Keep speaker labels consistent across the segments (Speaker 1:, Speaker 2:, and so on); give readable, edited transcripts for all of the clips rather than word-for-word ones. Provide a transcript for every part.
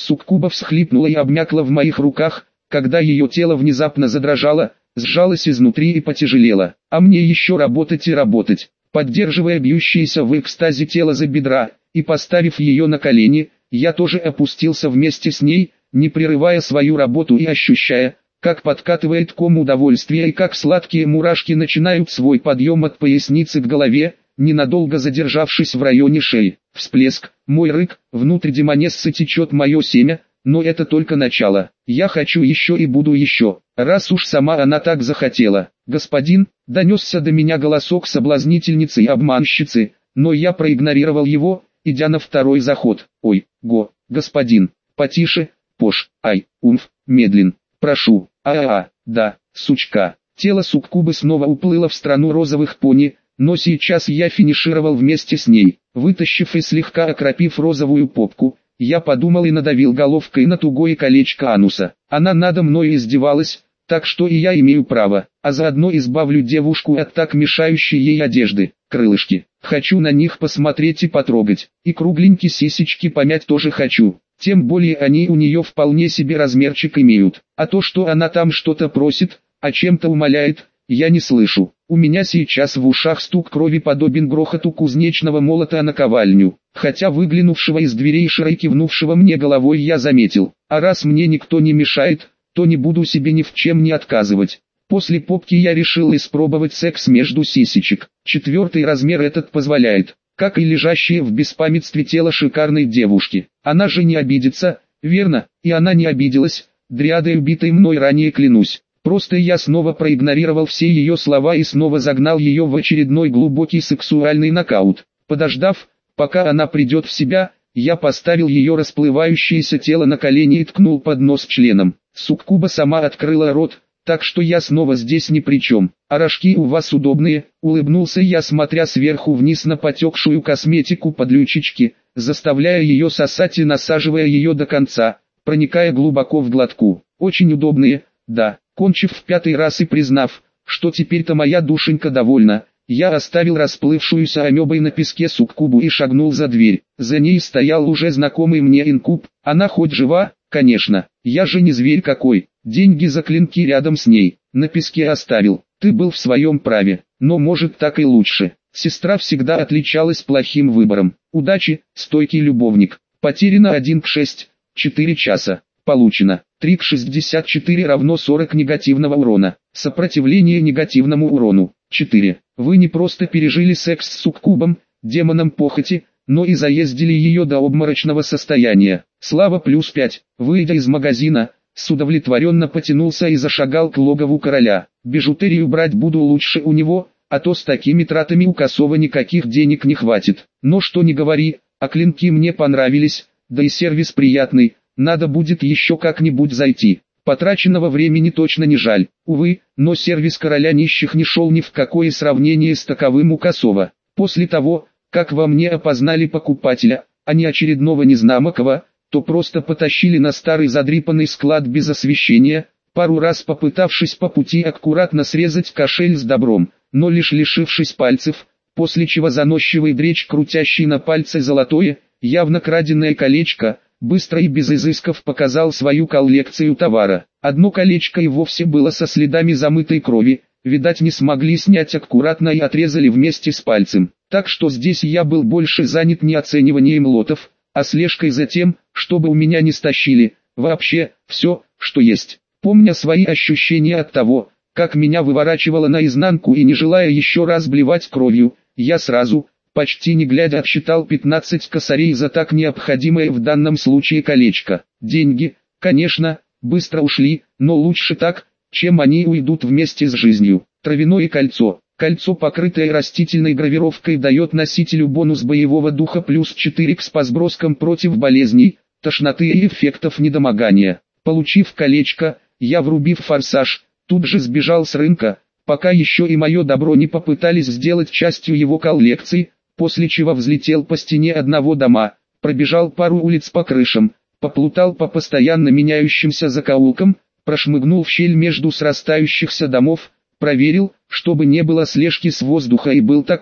Speaker 1: Суккуба всхлипнула и обмякла в моих руках, когда ее тело внезапно задрожало, сжалось изнутри и потяжелело. А мне еще работать и работать. Поддерживая бьющееся в экстазе тело за бедра, и поставив ее на колени, я тоже опустился вместе с ней, не прерывая свою работу и ощущая, как подкатывает ком удовольствия и как сладкие мурашки начинают свой подъем от поясницы к голове, ненадолго задержавшись в районе шеи. Всплеск, мой рык, внутрь демонессы течет мое семя, но это только начало. Я хочу еще и буду еще, раз уж сама она так захотела. «Господин», донесся до меня голосок соблазнительницы и обманщицы, но я проигнорировал его, идя на второй заход. «Ой, господин, потише, пош, ай, медлен, прошу, да, сучка». Тело суккубы снова уплыло в страну розовых пони, но сейчас я финишировал вместе с ней. Вытащив и слегка окропив розовую попку, я подумал и надавил головкой на тугое колечко ануса. Она надо мной издевалась, так что и я имею право, а заодно избавлю девушку от так мешающей ей одежды. Крылышки, хочу на них посмотреть и потрогать, и кругленькие сисечки помять тоже хочу. Тем более они у нее вполне себе размерчик имеют, а то что она там что-то просит, а чем-то умоляет, я не слышу. У меня сейчас в ушах стук крови подобен грохоту кузнечного молота о наковальню, хотя выглянувшего из дверей Шира и кивнувшего мне головой я заметил, а раз мне никто не мешает, то не буду себе ни в чем не отказывать. После попки я решил испробовать секс между сисечек. 4-й размер этот позволяет, как и лежащее в беспамятстве тело шикарной девушки. Она же не обидится, верно? И она не обиделась, дриадой убитой мной ранее клянусь. Просто я снова проигнорировал все ее слова и снова загнал ее в очередной глубокий сексуальный нокаут. Подождав, пока она придет в себя, я поставил ее расплывающееся тело на колени и ткнул под нос членом. Суккуба сама открыла рот, так что я снова здесь ни при чем. «А рожки у вас удобные», — улыбнулся я, смотря сверху вниз на потекшую косметику под лючички, заставляя ее сосать и насаживая ее до конца, проникая глубоко в глотку. «Очень удобные, да». Кончив в 5-й раз и признав, что теперь-то моя душенька довольна, я оставил расплывшуюся амебой на песке суккубу и шагнул за дверь. За ней стоял уже знакомый мне инкуб. Она хоть жива, конечно, я же не зверь какой. Деньги за клинки рядом с ней, на песке оставил. Ты был в своем праве, но может так и лучше. Сестра всегда отличалась плохим выбором. Удачи, стойкий любовник. Потеряно 1 к 6, 4 часа. Получено 3 к 64 равно 40 негативного урона. Сопротивление негативному урону 4. Вы не просто пережили секс с суккубом, демоном похоти, но и заездили ее до обморочного состояния. Слава плюс 5. Выйдя из магазина, с удовлетворенно потянулся и зашагал к логову короля. Бижутерию брать буду лучше у него, а то с такими тратами у Косова никаких денег не хватит. Но что ни говори, а клинки мне понравились, да и сервис приятный. Надо будет еще как-нибудь зайти. Потраченного времени точно не жаль. Увы, но сервис короля нищих не шел ни в какое сравнение с таковым у Косова. После того, как во мне опознали покупателя, а не очередного незнакомого, то просто потащили на старый задрипанный склад без освещения, пару раз попытавшись по пути аккуратно срезать кошель с добром, но лишь лишившись пальцев, после чего заносчивый дречь, крутящий на пальце золотое, явно краденое колечко, быстро и без изысков показал свою коллекцию товара. Одно колечко и вовсе было со следами замытой крови, видать не смогли снять аккуратно и отрезали вместе с пальцем. Так что здесь я был больше занят не оцениванием лотов, а слежкой за тем, чтобы у меня не стащили, вообще, все, что есть. Помня свои ощущения от того, как меня выворачивало наизнанку и не желая еще раз блевать кровью, я сразу, почти не глядя, отсчитал 15 косарей за так необходимое в данном случае колечко. Деньги, конечно, быстро ушли, но лучше так, чем они уйдут вместе с жизнью. Травяное кольцо. Кольцо, покрытое растительной гравировкой, дает носителю бонус боевого духа плюс 4х по сброскам против болезней, тошноты и эффектов недомогания. Получив колечко, я, врубив форсаж, тут же сбежал с рынка, пока еще и мое добро не попытались сделать частью его коллекции, после чего взлетел по стене одного дома, пробежал пару улиц по крышам, поплутал по постоянно меняющимся закоулкам, прошмыгнул в щель между срастающихся домов, проверил, чтобы не было слежки с воздуха, и был таков.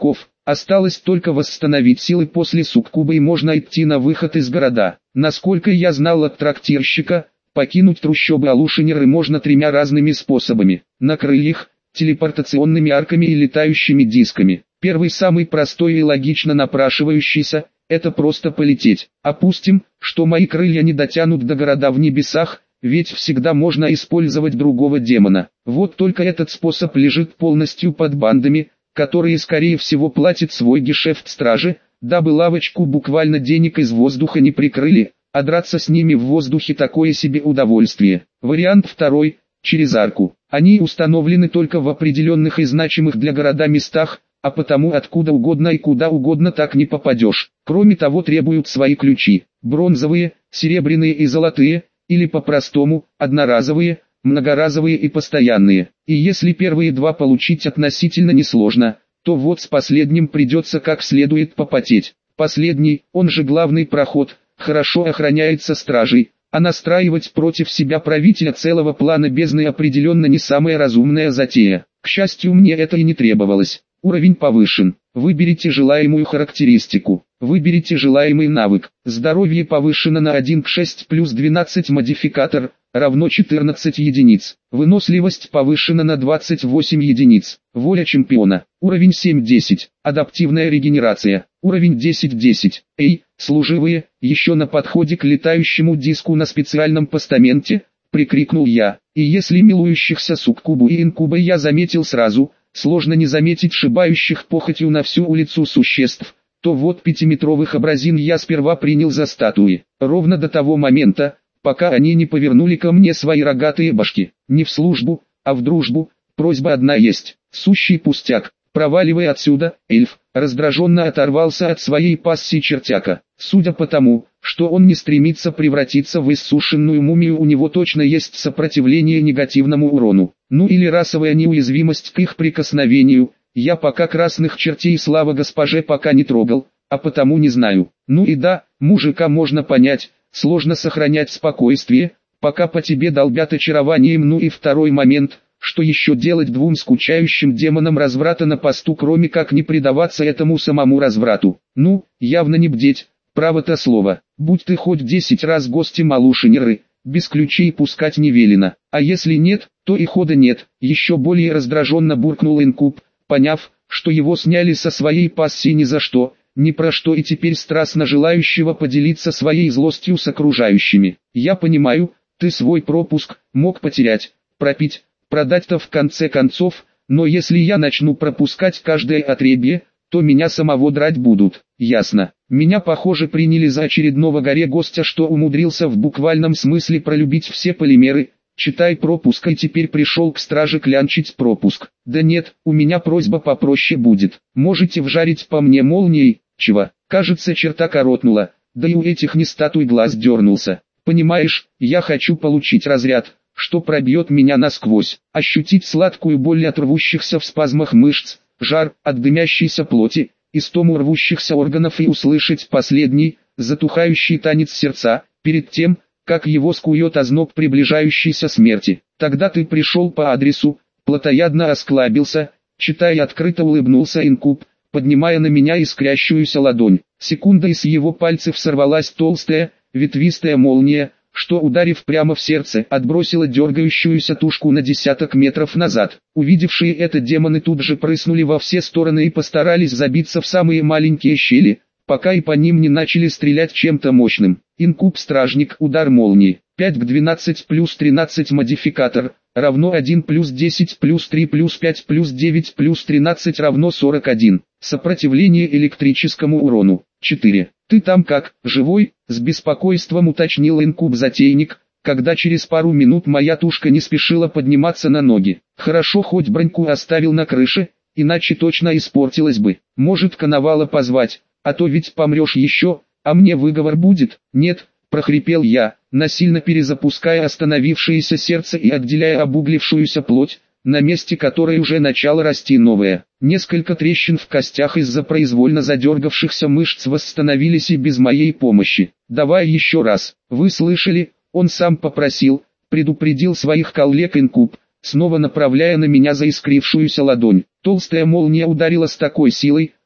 Speaker 1: Осталось только восстановить силы после суккуба и можно идти на выход из города. Насколько я знал от трактирщика, покинуть трущобы Алушинеры можно тремя разными способами. На крыльях, телепортационными арками и летающими дисками. Первый самый простой и логично напрашивающийся – это просто полететь. Опустим, что мои крылья не дотянут до города в небесах, ведь всегда можно использовать другого демона. Вот только этот способ лежит полностью под бандами, которые скорее всего платят свой гешефт страже, дабы лавочку буквально денег из воздуха не прикрыли, а драться с ними в воздухе такое себе удовольствие. Вариант второй – через арку. Они установлены только в определенных и значимых для города местах, а потому откуда угодно и куда угодно так не попадешь. Кроме того требуют свои ключи, бронзовые, серебряные и золотые, или по-простому, одноразовые, многоразовые и постоянные. И если первые два получить относительно несложно, то вот с последним придется как следует попотеть. Последний, он же главный проход, хорошо охраняется стражей, а настраивать против себя правителя целого плана бездны определенно не самая разумная затея. К счастью, мне это и не требовалось. Уровень повышен. Выберите желаемую характеристику. Выберите желаемый навык. Здоровье повышено на 1 к 6 плюс 12 модификатор, равно 14 единиц. Выносливость повышена на 28 единиц. Воля чемпиона. Уровень 7-10. Адаптивная регенерация. Уровень 10-10. Эй, служивые, еще на подходе к летающему диску на специальном постаменте, прикрикнул я. И если милующихся суккубу и инкуба я заметил сразу, сложно не заметить шибающих похотью на всю улицу существ, то вот пятиметровых абразин я сперва принял за статуи. Ровно до того момента, пока они не повернули ко мне свои рогатые башки. Не в службу, а в дружбу, просьба одна есть, сущий пустяк. Проваливай отсюда, эльф, раздраженно оторвался от своей пассии чертяка. Судя по тому, что он не стремится превратиться в иссушенную мумию, у него точно есть сопротивление негативному урону. Ну или расовая неуязвимость к их прикосновению. Я пока красных чертей, слава госпоже, пока не трогал, а потому не знаю. Ну и да, мужика можно понять, сложно сохранять спокойствие, пока по тебе долбят очарованием. Ну и второй момент, что еще делать двум скучающим демонам разврата на посту, кроме как не предаваться этому самому разврату. Ну, явно не бдеть, право-то слово. Будь ты хоть 10 раз гостем Алушинеры, без ключей пускать не велено. А если нет, то и хода нет. Еще более раздраженно буркнул инкуб, поняв, что его сняли со своей пассии ни за что, ни про что, и теперь страстно желающего поделиться своей злостью с окружающими. Я понимаю, ты свой пропуск мог потерять, пропить, продать-то в конце концов, но если я начну пропускать каждое отребье, то меня самого драть будут. Ясно. Меня, похоже, приняли за очередного горе-гостя, что умудрился в буквальном смысле пролюбить все полимеры, читай пропуск, и теперь пришел к страже клянчить пропуск. Да нет, у меня просьба попроще будет. Можете вжарить по мне молнией, чего? Кажется, черта коротнула, да и у этих не статуй глаз дернулся. Понимаешь, я хочу получить разряд, что пробьет меня насквозь, ощутить сладкую боль от рвущихся в спазмах мышц, жар от дымящейся плоти, истому рвущихся органов и услышать последний, затухающий танец сердца, перед тем, как его скует озноб приближающейся смерти. Тогда ты пришел по адресу, плотоядно осклабился, читая, открыто улыбнулся инкуб, поднимая на меня искрящуюся ладонь. Секунда, и с его пальцев сорвалась толстая, ветвистая молния, что, ударив прямо в сердце, отбросила дергающуюся тушку на десяток метров назад. Увидевшие это демоны тут же прыснули во все стороны и постарались забиться в самые маленькие щели, пока и по ним не начали стрелять чем-то мощным. Инкуб-стражник, удар молнии, 5 к 12 плюс 13 модификатор, равно 1 плюс 10 плюс 3 плюс 5 плюс 9 плюс 13 равно 41. Сопротивление электрическому урону, 4. «Ты там как, живой?» — с беспокойством уточнил инкуб-затейник, когда через пару минут моя тушка не спешила подниматься на ноги. «Хорошо, хоть броньку оставил на крыше, иначе точно испортилась бы. Может, Коновала позвать, а то ведь помрешь еще, а мне выговор будет?» «Нет», — прохрипел я, насильно перезапуская остановившееся сердце и отделяя обуглившуюся плоть, на месте которой уже начало расти новое. Несколько трещин в костях из-за произвольно задергавшихся мышц восстановились и без моей помощи. «Давай еще раз». «Вы слышали, он сам попросил», — предупредил своих коллег инкуб, снова направляя на меня заискрившуюся ладонь. Толстая молния ударила с такой силой,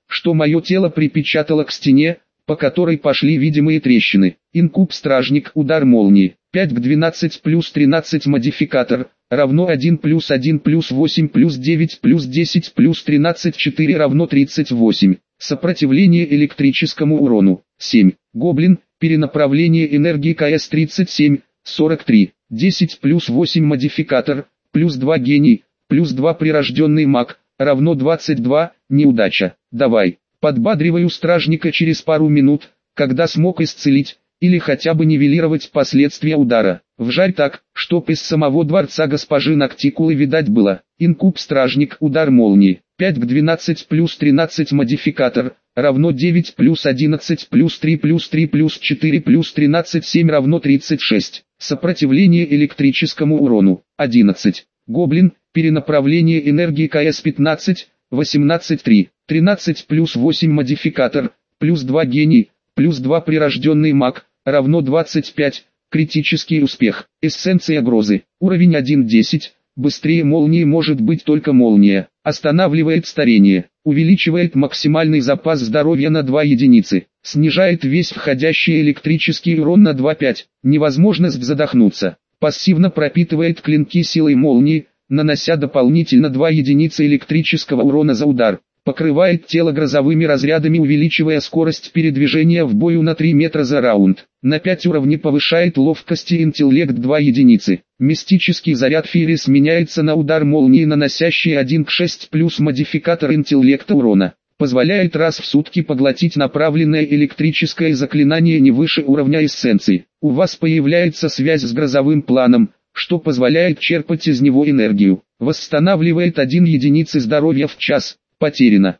Speaker 1: что мое тело припечатало к стене, по которой пошли видимые трещины. Инкуб-стражник, удар молнии. 5 к 12 плюс 13 модификатор, равно 1 плюс 1 плюс 8 плюс 9 плюс 10 плюс 13 4 равно 38. Сопротивление электрическому урону. 7. Гоблин, перенаправление энергии КС-37, 43. 10 плюс 8 модификатор, плюс 2 гений, плюс 2 прирожденный маг, равно 22, неудача. Давай. Подбадриваю стражника через пару минут, когда смог исцелить, или хотя бы нивелировать последствия удара. Вжарь так, чтоб из самого дворца госпожи Ноктикулы видать было. Инкуб-стражник, удар молнии. 5 к 12 плюс 13 модификатор, равно 9 плюс 11 плюс 3 плюс 3 плюс 4 плюс 13 7 равно 36. Сопротивление электрическому урону. 11. Гоблин, перенаправление энергии КС-15, 18 3. 13 плюс 8 модификатор, плюс 2 гений, плюс 2 прирожденный маг, равно 25, критический успех. Эссенция грозы, уровень 1.10, быстрее молнии может быть только молния, останавливает старение, увеличивает максимальный запас здоровья на 2 единицы, снижает весь входящий электрический урон на 2,5, невозможность задохнуться, пассивно пропитывает клинки силой молнии, нанося дополнительно 2 единицы электрического урона за удар. Покрывает тело грозовыми разрядами, увеличивая скорость передвижения в бою на 3 метра за раунд. На 5 уровней повышает ловкость и интеллект 2 единицы. Мистический заряд Фирис меняется на удар молнии, наносящий 1 к 6 плюс модификатор интеллекта урона. Позволяет раз в сутки поглотить направленное электрическое заклинание не выше уровня эссенции. У вас появляется связь с грозовым планом, что позволяет черпать из него энергию. Восстанавливает 1 единицы здоровья в час. Потеряно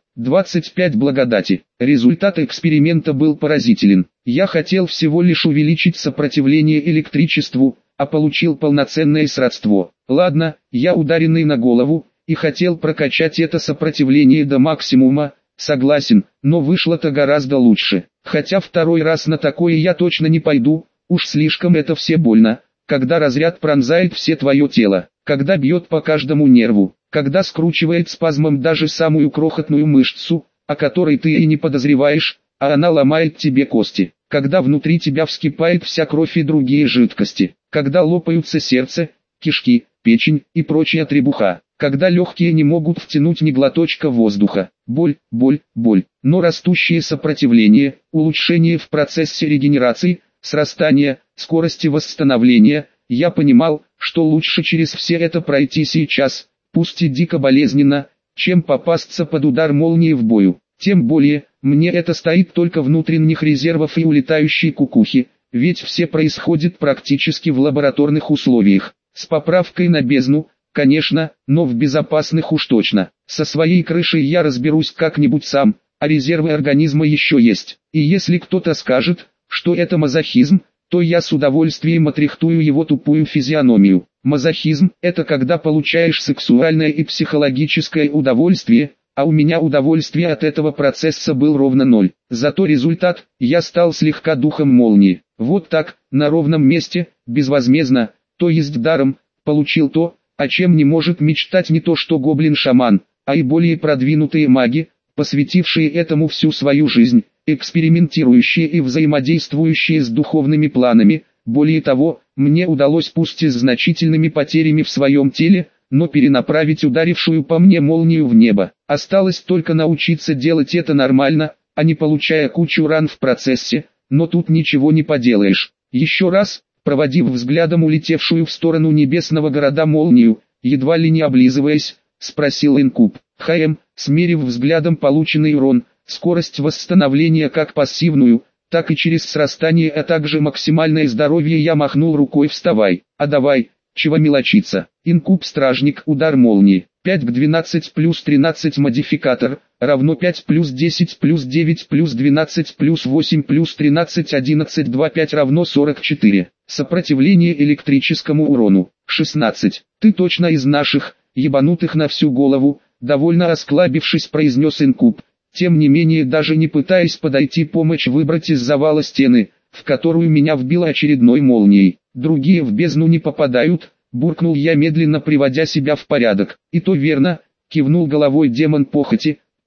Speaker 1: 25 благодати. Результат эксперимента был поразителен. Я хотел всего лишь увеличить сопротивление электричеству, а получил полноценное сродство. Ладно, я ударенный на голову, и хотел прокачать это сопротивление до максимума, согласен, но вышло-то гораздо лучше. Хотя второй раз на такое я точно не пойду, уж слишком это все больно, когда разряд пронзает все твое тело, когда бьет по каждому нерву, когда скручивает спазмом даже самую крохотную мышцу, о которой ты и не подозреваешь, а она ломает тебе кости, когда внутри тебя вскипает вся кровь и другие жидкости, когда лопаются сердце, кишки, печень и прочая требуха, когда легкие не могут втянуть ни глоточка воздуха. Боль, боль, боль, но растущее сопротивление, улучшение в процессе регенерации, срастания, скорости восстановления. Я понимал, что лучше через все это пройти сейчас, пусть и дико болезненно, чем попасться под удар молнии в бою. Тем более, мне это стоит только внутренних резервов и улетающей кукухи, ведь все происходит практически в лабораторных условиях. С поправкой на бездну, конечно, но в безопасных уж точно. Со своей крышей я разберусь как-нибудь сам, а резервы организма еще есть. И если кто-то скажет, что это мазохизм, то я с удовольствием отрихтую его тупую физиономию. Мазохизм – это когда получаешь сексуальное и психологическое удовольствие, а у меня удовольствие от этого процесса был ровно 0. Зато результат – я стал слегка духом молнии. Вот так, на ровном месте, безвозмездно, то есть даром, получил то, о чем не может мечтать не то что гоблин-шаман, а и более продвинутые маги, посвятившие этому всю свою жизнь, экспериментирующие и взаимодействующие с духовными планами. Более того, мне удалось пусть и с значительными потерями в своем теле, но перенаправить ударившую по мне молнию в небо. Осталось только научиться делать это нормально, а не получая кучу ран в процессе, но тут ничего не поделаешь. Еще раз, проводив взглядом улетевшую в сторону небесного города молнию, едва ли не облизываясь, спросил инкуб. Смерив взглядом полученный урон, скорость восстановления как пассивную, так и через срастание, а также максимальное здоровье, я махнул рукой: вставай, а давай, чего мелочиться. Инкуб-стражник, удар молнии, 5 к 12 плюс 13 модификатор, равно 5 плюс 10 плюс 9 плюс 12 плюс 8 плюс 13 11 2 5 равно 44. Сопротивление электрическому урону, 16. Ты точно из наших, ебанутых на всю голову, довольно осклабившись, произнес инкуб. Тем не менее, даже не пытаясь подойти помочь выбрать из завала стены, в которую меня вбило очередной молнией. Другие в бездну не попадают, буркнул я, медленно приводя себя в порядок. И то верно, кивнул головой демон похоти,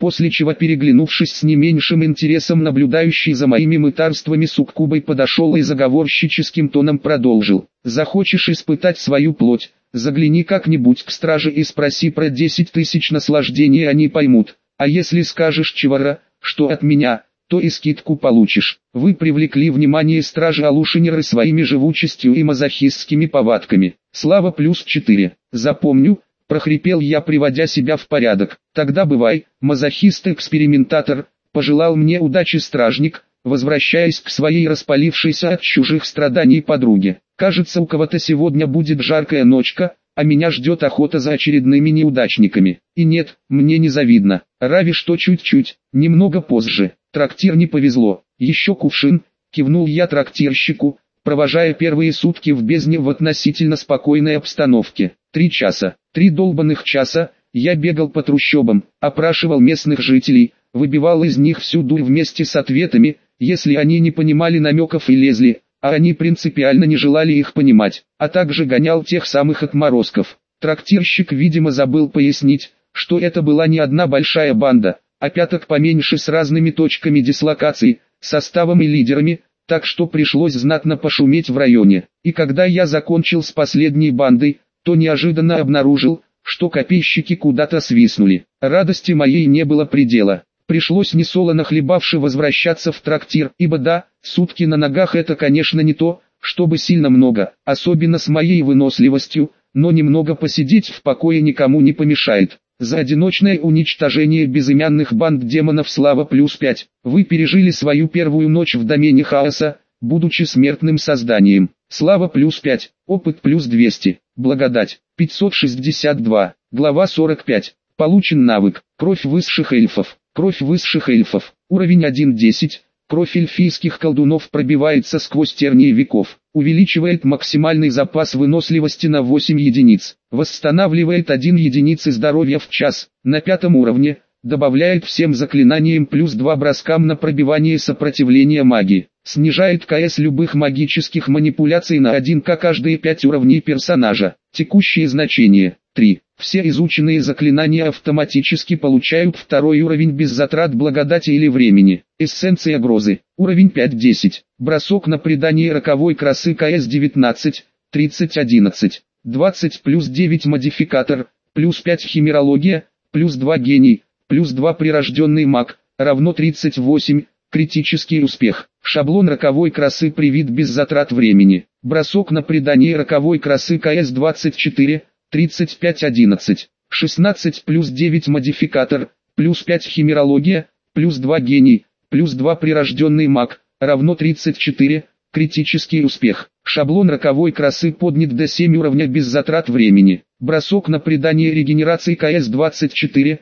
Speaker 1: после чего, переглянувшись с не меньшим интересом наблюдающий за моими мытарствами суккубой, подошел и заговорщическим тоном продолжил. «Захочешь испытать свою плоть, загляни как-нибудь к страже и спроси про 10 тысяч наслаждений, они поймут, а если скажешь Чевара, что от меня, то и скидку получишь». Вы привлекли внимание стражи Алушинеры своими живучестью и мазохистскими повадками. Слава +4. Запомню, прохрипел я, приводя себя в порядок. Тогда бывай, мазохист-экспериментатор, пожелал мне удачи стражник, возвращаясь к своей распалившейся от чужих страданий подруге. Кажется, у кого-то сегодня будет жаркая ночка, а меня ждет охота за очередными неудачниками. И нет, мне не завидно, разве что чуть-чуть, немного позже. Трактир не повезло. Еще кувшин, кивнул я трактирщику, провожая первые сутки в бездне в относительно спокойной обстановке. 3 часа, 3 долбанных часа, я бегал по трущобам, опрашивал местных жителей, выбивал из них всю дурь вместе с ответами, если они не понимали намеков и лезли, а они принципиально не желали их понимать, а также гонял тех самых отморозков. Трактирщик, видимо, забыл пояснить, что это была не одна большая банда, а пяток поменьше с разными точками дислокации, составом и лидерами, так что пришлось знатно пошуметь в районе. И когда я закончил с последней бандой, то неожиданно обнаружил, что копейщики куда-то свистнули. Радости моей не было предела. Пришлось несолоно хлебавши возвращаться в трактир, ибо да, сутки на ногах это, конечно, не то, чтобы сильно много, особенно с моей выносливостью, но немного посидеть в покое никому не помешает. За одиночное уничтожение безымянных банд демонов слава +5. Вы пережили свою первую ночь в домене хаоса, будучи смертным созданием. Слава +5, опыт +200, благодать 562, глава 45. Получен навык, кровь высших эльфов, кровь высших эльфов, уровень 1.10. Кровь эльфийских колдунов пробивается сквозь тернии веков, увеличивает максимальный запас выносливости на 8 единиц, восстанавливает 1 единицы здоровья в час, на 5 уровне, добавляет всем заклинаниям +2 броскам на пробивание сопротивления магии, снижает КС любых магических манипуляций на 1К каждые 5 уровней персонажа, текущие значения 3. Все изученные заклинания автоматически получают 2-й уровень без затрат благодати или времени. Эссенция грозы. Уровень 5-10. Бросок на придание роковой красы КС 19, 30, 11. 20 +9 модификатор, +5 химерология, +2 гений, +2 прирожденный маг, равно 38. Критический успех. Шаблон роковой красы привит без затрат времени. Бросок на придание роковой красы КС 24, 35-11, 16 +9 модификатор, +5 химерология, +2 гений, +2 прирожденный маг, равно 34, критический успех. Шаблон роковой красы поднят до 7 уровня без затрат времени. Бросок на придание регенерации КС 24,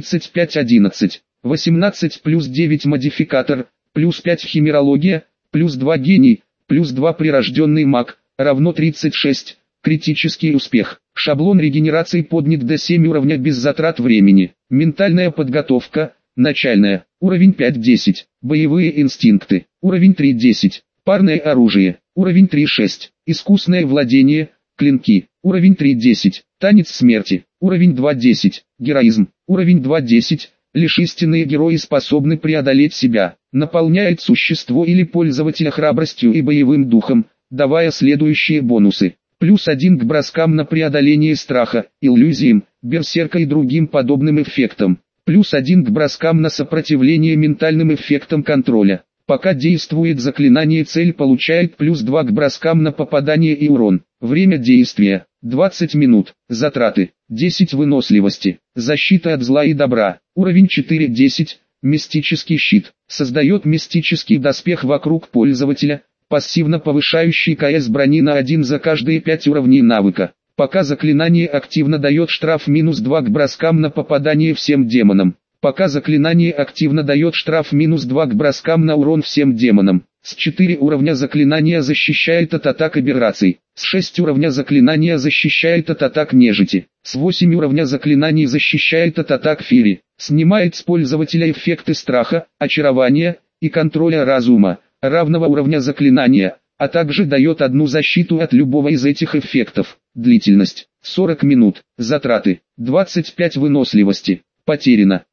Speaker 1: 35-11, 18 +9 модификатор, +5 химерология, +2 гений, +2 прирожденный маг, равно 36, критический успех. Шаблон регенерации поднят до 7 уровня без затрат времени. Ментальная подготовка, начальная, уровень 5-10. Боевые инстинкты, уровень 3-10. Парное оружие, уровень 3-6. Искусное владение, клинки, уровень 3-10. Танец смерти, уровень 2-10. Героизм, уровень 2-10. Лишь истинные герои способны преодолеть себя. Наполняет существо или пользователя храбростью и боевым духом, давая следующие бонусы. +1 к броскам на преодоление страха, иллюзиям, берсерка и другим подобным эффектам. +1 к броскам на сопротивление ментальным эффектам контроля. Пока действует заклинание, цель получает +2 к броскам на попадание и урон. Время действия 20 минут. Затраты 10 выносливости. Защита от зла и добра. Уровень 4-10. Мистический щит. Создает мистический доспех вокруг пользователя, пассивно повышающий КС брони на 1 за каждые 5 уровней навыка. Пока заклинание активно дает штраф -2 к броскам на попадание всем демонам. Пока заклинание активно дает штраф -2 к броскам на урон всем демонам. С 4 уровня заклинание защищает от атак аберраций. С 6 уровня заклинание защищает от атак нежити. С 8 уровня заклинаний защищает от атак фири. Снимает с пользователя эффекты страха, очарования и контроля разума, равного уровня заклинания, а также дает одну защиту от любого из этих эффектов. Длительность 40 минут. Затраты 25 выносливости. Потеряно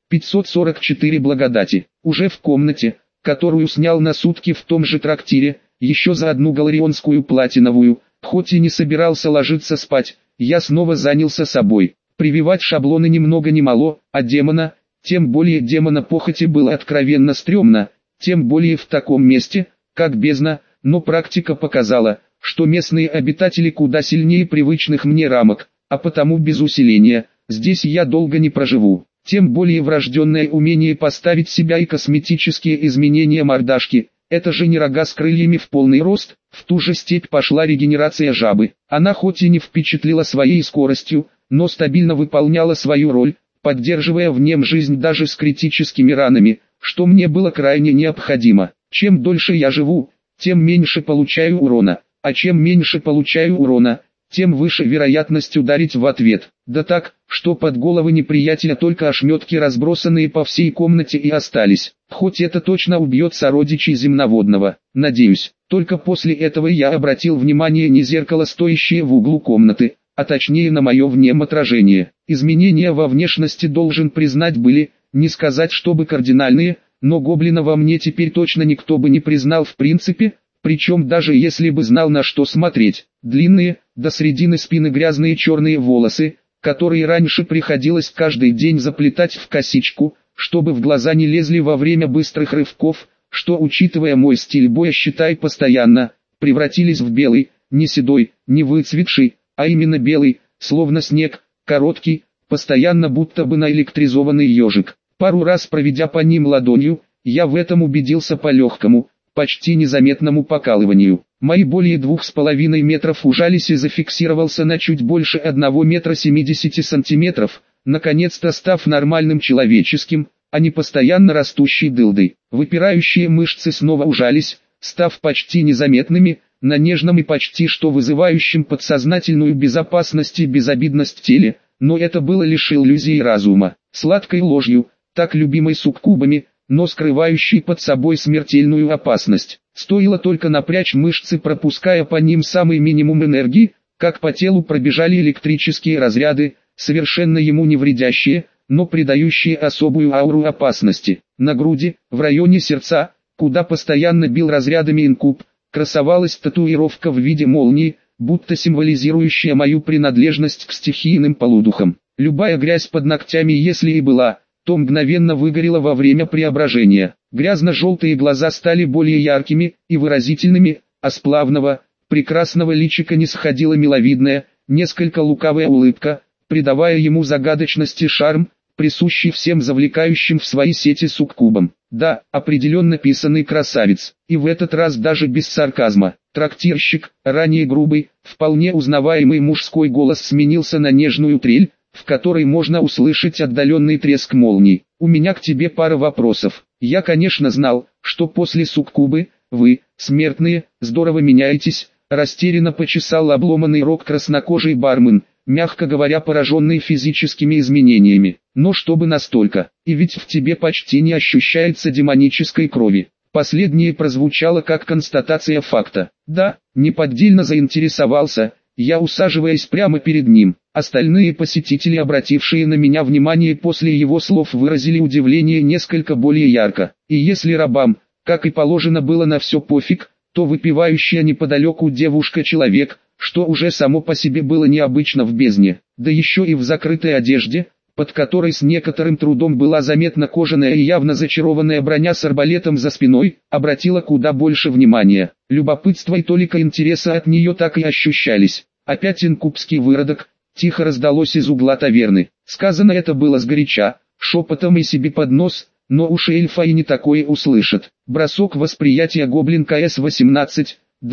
Speaker 1: 544 благодати. Уже в комнате, которую снял на сутки в том же трактире, еще за одну галарионскую платиновую, хоть и не собирался ложиться спать, я снова занялся собой. Прививать шаблоны ни много ни мало, а демона, тем более демона похоти, было откровенно стрёмно, тем более в таком месте, как бездна, но практика показала, что местные обитатели куда сильнее привычных мне рамок, а потому без усиления, здесь я долго не проживу. Тем более врожденное умение поставить себя и косметические изменения мордашки, это же не рога с крыльями в полный рост. В ту же степь пошла регенерация жабы. Она хоть и не впечатлила своей скоростью, но стабильно выполняла свою роль, поддерживая в нем жизнь даже с критическими ранами, что мне было крайне необходимо. Чем дольше я живу, тем меньше получаю урона, а чем меньше получаю урона, тем выше вероятность ударить в ответ. Да так, что под головы неприятеля только ошметки, разбросанные по всей комнате, и остались. Хоть это точно убьет сородичей земноводного, надеюсь. Только после этого я обратил внимание не зеркало, стоящее в углу комнаты, а точнее на мое в нем отражение. Изменения во внешности, должен признать, были, не сказать чтобы кардинальные, но гоблина во мне теперь точно никто бы не признал в принципе, причем даже если бы знал, на что смотреть. Длинные, до середины спины грязные черные волосы, которые раньше приходилось каждый день заплетать в косичку, чтобы в глаза не лезли во время быстрых рывков, что, учитывая мой стиль боя, считай постоянно, превратились в белый, не седой, не выцветший, а именно белый, словно снег, короткий, постоянно будто бы наэлектризованный ежик. Пару раз проведя по ним ладонью, я в этом убедился по легкому, почти незаметному покалыванию. Мои более 2,5 метров ужались и зафиксировался на чуть больше 1 метра 70 сантиметров, наконец-то став нормальным человеческим, а не постоянно растущей дылдой. Выпирающие мышцы снова ужались, став почти незаметными, на нежном и почти что вызывающем подсознательную безопасность и безобидность теле, но это было лишь иллюзией разума, сладкой ложью, так любимой суккубами, но скрывающей под собой смертельную опасность. Стоило только напрячь мышцы, пропуская по ним самый минимум энергии, как по телу пробежали электрические разряды, совершенно ему не вредящие, но придающие особую ауру опасности. На груди, в районе сердца, куда постоянно бил разрядами инкуб, красовалась татуировка в виде молнии, будто символизирующая мою принадлежность к стихийным полудухам. Любая грязь под ногтями, если и была, то мгновенно выгорела во время преображения. Грязно-желтые глаза стали более яркими и выразительными, а с плавного, прекрасного личика не сходила миловидная, несколько лукавая улыбка, придавая ему загадочность и шарм, присущий всем завлекающим в свои сети суккубам. Да, определенно писанный красавец, и в этот раз даже без сарказма. Трактирщик, ранее грубый, вполне узнаваемый мужской голос сменился на нежную трель, в которой можно услышать отдаленный треск молний. «У меня к тебе пара вопросов. Я, конечно, знал, что после суккубы, вы, смертные, здорово меняетесь», растерянно почесал обломанный рог краснокожий бармен, мягко говоря, пораженный физическими изменениями. «Но чтобы настолько, и ведь в тебе почти не ощущается демонической крови». Последнее прозвучало как констатация факта. «Да», неподдельно заинтересовался я, усаживаясь прямо перед ним. Остальные посетители, обратившие на меня внимание после его слов, выразили удивление несколько более ярко. И если рабам, как и положено, было на все пофиг, то выпивающая неподалеку девушка-человек, что уже само по себе было необычно в бездне, да еще и в закрытой одежде, под которой с некоторым трудом была заметна кожаная и явно зачарованная броня с арбалетом за спиной, обратила куда больше внимания. Любопытство и толика интереса от нее так и ощущались. «Опять инкубский выродок», тихо раздалось из угла таверны. Сказано это было сгоряча, шепотом и себе под нос, но уж эльфа и не такое услышат. Бросок восприятия гоблин КС-18,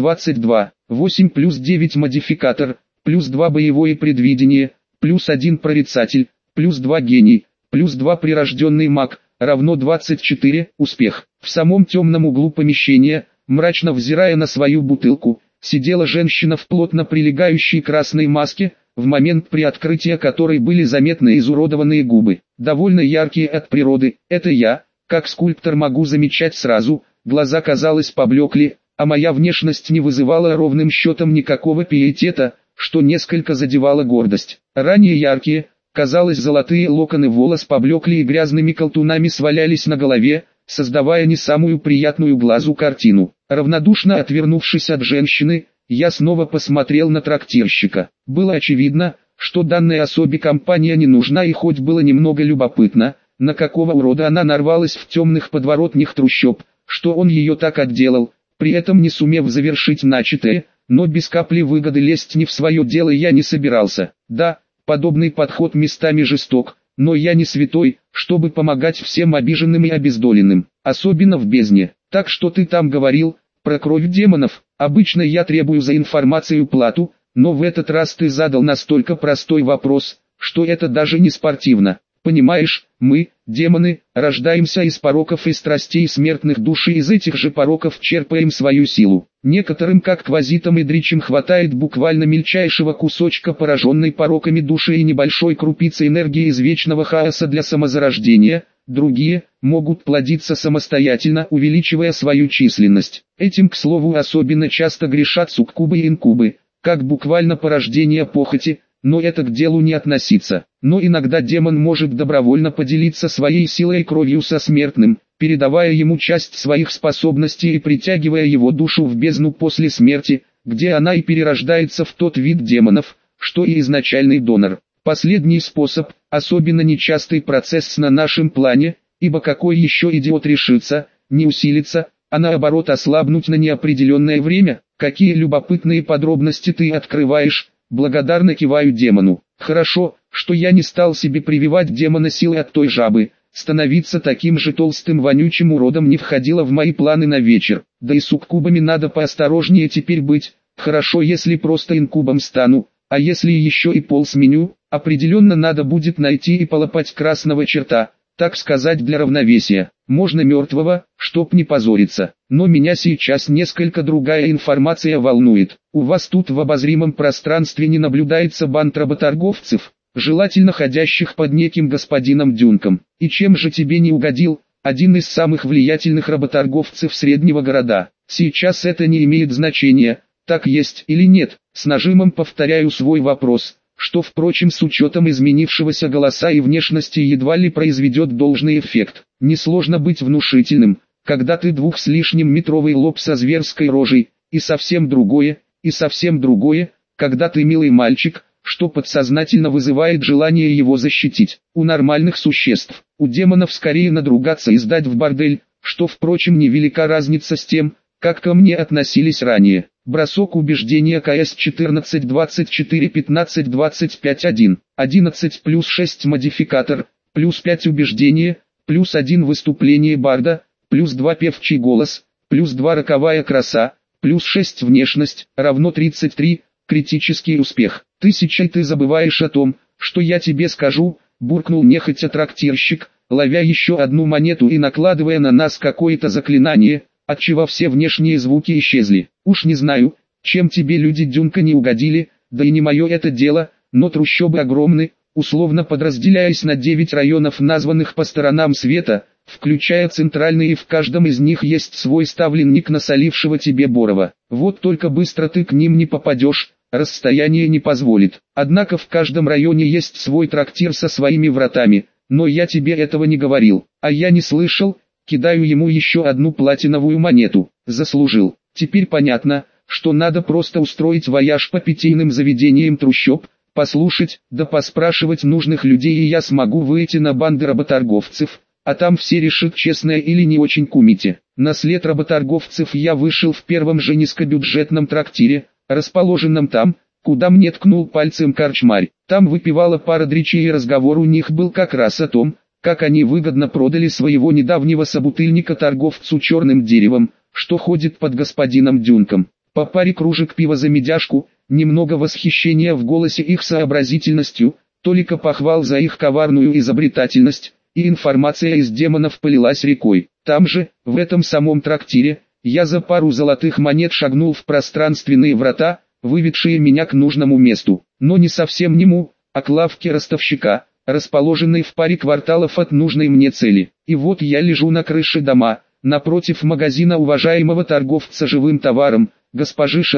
Speaker 1: 22, 8 плюс 9 модификатор, плюс 2 боевое предвидение, плюс 1 прорицатель, плюс 2 гений, плюс 2 прирожденный маг, равно 24, успех. В самом темном углу помещения, мрачно взирая на свою бутылку, сидела женщина в плотно прилегающей красной маске, в момент приоткрытия которой были заметны изуродованные губы. Довольно яркие от природы, это я, как скульптор, могу замечать сразу, глаза, казалось, поблекли, а моя внешность не вызывала ровным счетом никакого пиетета, что несколько задевало гордость. Ранее яркие, Казалось, золотые локоны волос поблекли и грязными колтунами свалялись на голове, создавая не самую приятную глазу картину. Равнодушно отвернувшись от женщины, я снова посмотрел на трактирщика. Было очевидно, что данной особе компания не нужна, и хоть было немного любопытно, на какого урода она нарвалась в темных подворотнях трущоб, что он ее так отделал, при этом не сумев завершить начатое, но без капли выгоды лезть не в свое дело я не собирался. Да, подобный подход местами жесток, но я не святой, чтобы помогать всем обиженным и обездоленным, особенно в бездне. Так что ты там говорил, про кровь демонов? Обычно я требую за информацию плату, но в этот раз ты задал настолько простой вопрос, что это даже не спортивно. Понимаешь, мы, демоны, рождаемся из пороков и страстей смертных душ, и из этих же пороков черпаем свою силу. Некоторым, как квазитам и дричам, хватает буквально мельчайшего кусочка пораженной пороками души и небольшой крупицы энергии из вечного хаоса для самозарождения. Другие могут плодиться самостоятельно, увеличивая свою численность. Этим, к слову, особенно часто грешат суккубы и инкубы, как буквально порождение похоти, но это к делу не относится. Но иногда демон может добровольно поделиться своей силой и кровью со смертным, передавая ему часть своих способностей и притягивая его душу в бездну после смерти, где она и перерождается в тот вид демонов, что и изначальный донор. Последний способ – особенно нечастый процесс на нашем плане, ибо какой еще идиот решится, не усилиться, а наоборот ослабнуть на неопределенное время? Какие любопытные подробности ты открываешь? Благодарно киваю демону. Хорошо, что я не стал себе прививать демона силы от той жабы. Становиться таким же толстым вонючим уродом не входило в мои планы на вечер. Да и с суккубами надо поосторожнее теперь быть. Хорошо, если просто инкубом стану, а если еще и пол сменю, определенно надо будет найти и полопать красного черта, так сказать, для равновесия. Можно мертвого, чтоб не позориться. Но меня сейчас несколько другая информация волнует. У вас тут в обозримом пространстве не наблюдается банд работорговцев, желательно ходящих под неким господином Дюнком. И чем же тебе не угодил один из самых влиятельных работорговцев среднего города? Сейчас это не имеет значения, так есть или нет. С нажимом повторяю свой вопрос, что, впрочем, с учетом изменившегося голоса и внешности едва ли произведет должный эффект. Несложно быть внушительным, когда ты 2 с лишним метровый лоб со зверской рожей, и совсем другое, когда ты милый мальчик, что подсознательно вызывает желание его защитить. У нормальных существ, у демонов скорее надругаться и сдать в бордель, что, впрочем, невелика разница с тем, как ко мне относились ранее. Бросок убеждения КС 14 24 15 25 1. 11 плюс 6 модификатор, плюс 5 убеждение, плюс 1 выступление барда, плюс 2 певчий голос, плюс 2 роковая краса, плюс 6 внешность, равно 33, критический успех. 1000 ты забываешь о том, что я тебе скажу, буркнул нехотя трактирщик, ловя еще одну монету и накладывая на нас какое-то заклинание, отчего все внешние звуки исчезли. Уж не знаю, чем тебе люди Дюнка не угодили, да и не мое это дело, но трущобы огромны, условно подразделяясь на 9 районов, названных по сторонам света, включая центральный, и в каждом из них есть свой ставленник насолившего тебе Борова. Вот только быстро ты к ним не попадешь, расстояние не позволит. Однако в каждом районе есть свой трактир со своими вратами, но я тебе этого не говорил, а я не слышал. Кидаю ему еще одну платиновую монету. Заслужил. Теперь понятно, что надо просто устроить вояж по питейным заведениям трущоб, послушать, да поспрашивать нужных людей, и я смогу выйти на банды работорговцев, а там все решат, честное или не очень кумите. На след работорговцев я вышел в первом же низкобюджетном трактире, расположенном там, куда мне ткнул пальцем корчмарь. Там выпивала пара дричей, и разговор у них был как раз о том, как они выгодно продали своего недавнего собутыльника торговцу черным деревом, что ходит под господином Дюнком. По паре кружек пива за медяшку, немного восхищения в голосе их сообразительностью, толика похвал за их коварную изобретательность, и информация из демонов полилась рекой. Там же, в этом самом трактире, я за пару золотых монет шагнул в пространственные врата, выведшие меня к нужному месту, но не совсем нему, а к лавке ростовщика, расположенной в паре кварталов от нужной мне цели. И вот я лежу на крыше дома, напротив магазина уважаемого торговца живым товаром, госпожи Шари,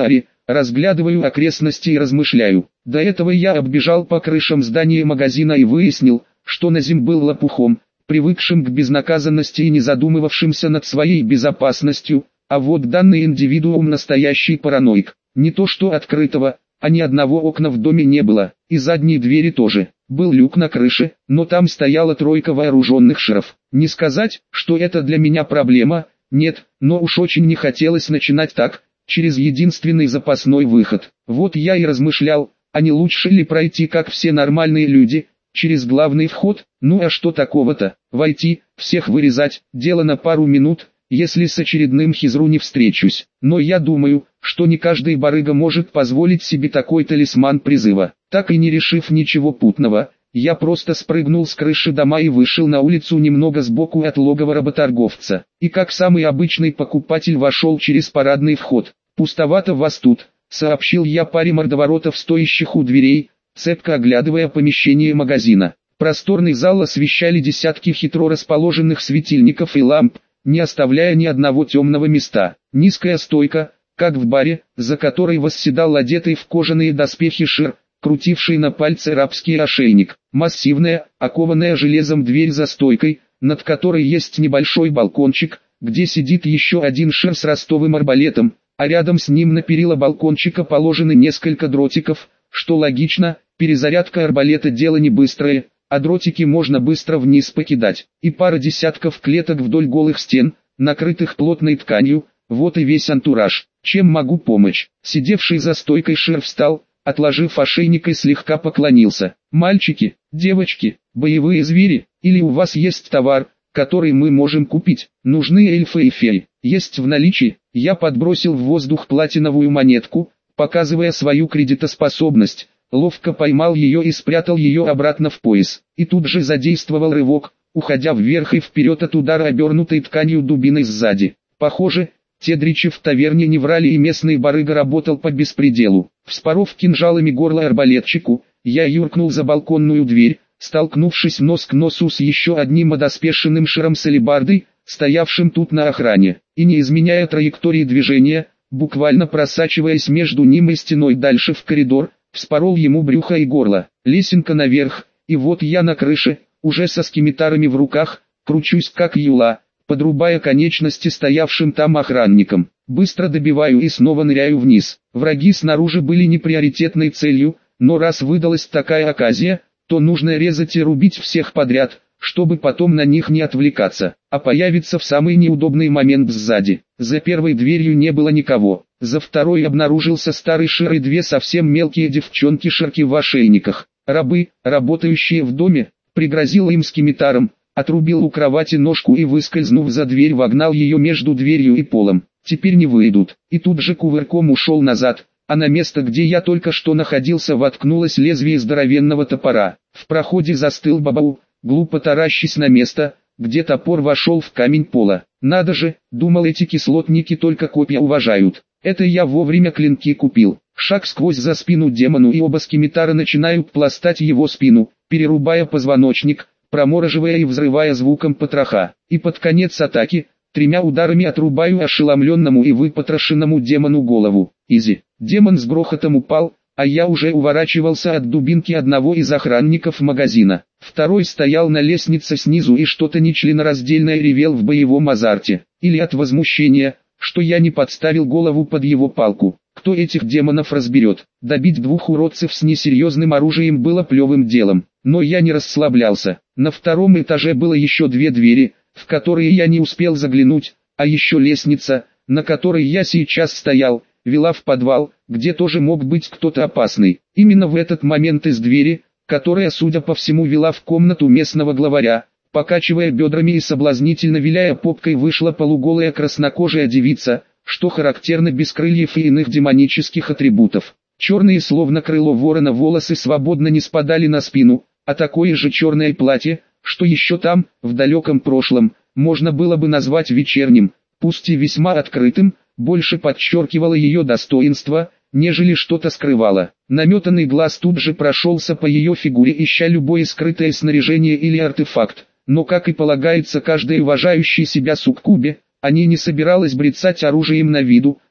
Speaker 1: разглядываю окрестности и размышляю. До этого я оббежал по крышам здания магазина и выяснил, что Назим был лопухом, привыкшим к безнаказанности и не задумывавшимся над своей безопасностью, а вот данный индивидуум настоящий параноик. Не то что открытого, а ни одного окна в доме не было, и задней двери тоже. Был люк на крыше, но там стояла тройка вооруженных шеров. Не сказать, что это для меня проблема, нет, но уж очень не хотелось начинать так, через единственный запасной выход. Вот я и размышлял, а не лучше ли пройти, как все нормальные люди, через главный вход. Ну а что такого-то, войти, всех вырезать, дело на пару минут, если с очередным хизру не встречусь. Но я думаю, что не каждый барыга может позволить себе такой талисман призыва. Так и не решив ничего путного, я просто спрыгнул с крыши дома и вышел на улицу немного сбоку от логова работорговца. И как самый обычный покупатель вошел через парадный вход. «Пустовато вас тут», — сообщил я паре мордоворотов, стоящих у дверей, цепко оглядывая помещение магазина. Просторный зал освещали десятки хитро расположенных светильников и ламп, не оставляя ни одного темного места. Низкая стойка, как в баре, за которой восседал одетый в кожаные доспехи шер, крутивший на пальце рабский ошейник. Массивная, окованная железом дверь за стойкой, над которой есть небольшой балкончик, где сидит еще один шер с ростовым арбалетом, а рядом с ним на перила балкончика положены несколько дротиков, что логично, перезарядка арбалета дело не быстрое, а дротики можно быстро вниз покидать. И пара десятков клеток вдоль голых стен, накрытых плотной тканью, вот и весь антураж. Чем могу помочь? Сидевший за стойкой шер встал, отложив ошейник и слегка поклонился. «Мальчики, девочки, боевые звери, или у вас есть товар, который мы можем купить? Нужны эльфы и феи? Есть в наличии?» Я подбросил в воздух платиновую монетку, показывая свою кредитоспособность, ловко поймал ее и спрятал ее обратно в пояс. И тут же задействовал рывок, уходя вверх и вперед от удара обернутой тканью дубиной сзади. Похоже, те дричи в таверне не врали, и местный барыга работал по беспределу. Вспоров кинжалами горло арбалетчику, я юркнул за балконную дверь, столкнувшись нос к носу с еще одним одоспешенным шером с алебардой, стоявшим тут на охране, и не изменяя траектории движения, буквально просачиваясь между ним и стеной дальше в коридор, вспорол ему брюхо и горло. Лесенка наверх, и вот я на крыше, уже со скимитарами в руках, кручусь как юла, подрубая конечности стоявшим там охранникам. Быстро добиваю и снова ныряю вниз. Враги снаружи были не приоритетной целью, но раз выдалась такая оказия, то нужно резать и рубить всех подряд, чтобы потом на них не отвлекаться, а появиться в самый неудобный момент сзади. За первой дверью не было никого, за второй обнаружился старый шер и две совсем мелкие девчонки-шерки в ошейниках. Рабы, работающие в доме, пригрозил им скимитаром, отрубил у кровати ножку и, выскользнув за дверь, вогнал ее между дверью и полом. Теперь не выйдут. И тут же кувырком ушел назад, а на место, где я только что находился, воткнулось лезвие здоровенного топора. В проходе застыл Бабау, глупо таращись на место, где топор вошел в камень пола. Надо же, думал, эти кислотники только копья уважают. Это я вовремя клинки купил. Шаг сквозь за спину демону, и оба скимитара начинают пластать его спину, перерубая позвоночник, промораживая и взрывая звуком потроха. И под конец атаки, 3 ударами отрубаю ошеломленному и выпотрошенному демону голову. Изи. Демон с грохотом упал, а я уже уворачивался от дубинки одного из охранников магазина. Второй стоял на лестнице снизу и что-то нечленораздельное ревел в боевом азарте. Или от возмущения, что я не подставил голову под его палку. Кто этих демонов разберет? Добить 2 уродцев с несерьезным оружием было плевым делом. Но я не расслаблялся. На втором этаже было еще 2 двери, в которые я не успел заглянуть, а еще лестница, на которой я сейчас стоял, вела в подвал, где тоже мог быть кто-то опасный. Именно в этот момент из двери, которая, судя по всему, вела в комнату местного главаря, покачивая бедрами и соблазнительно виляя попкой, вышла полуголая краснокожая девица, что характерно без крыльев и иных демонических атрибутов. Черные, словно крыло ворона, волосы свободно не спадали на спину, а такое же черное платье, что еще там, в далеком прошлом, можно было бы назвать вечерним, пусть и весьма открытым, больше подчеркивало ее достоинство, нежели что-то скрывало. Наметанный глаз тут же прошелся по ее фигуре, ища любое скрытое снаряжение или артефакт, но, как и полагается каждой уважающей себя суккубе, она не собиралась брецать оружием на виду,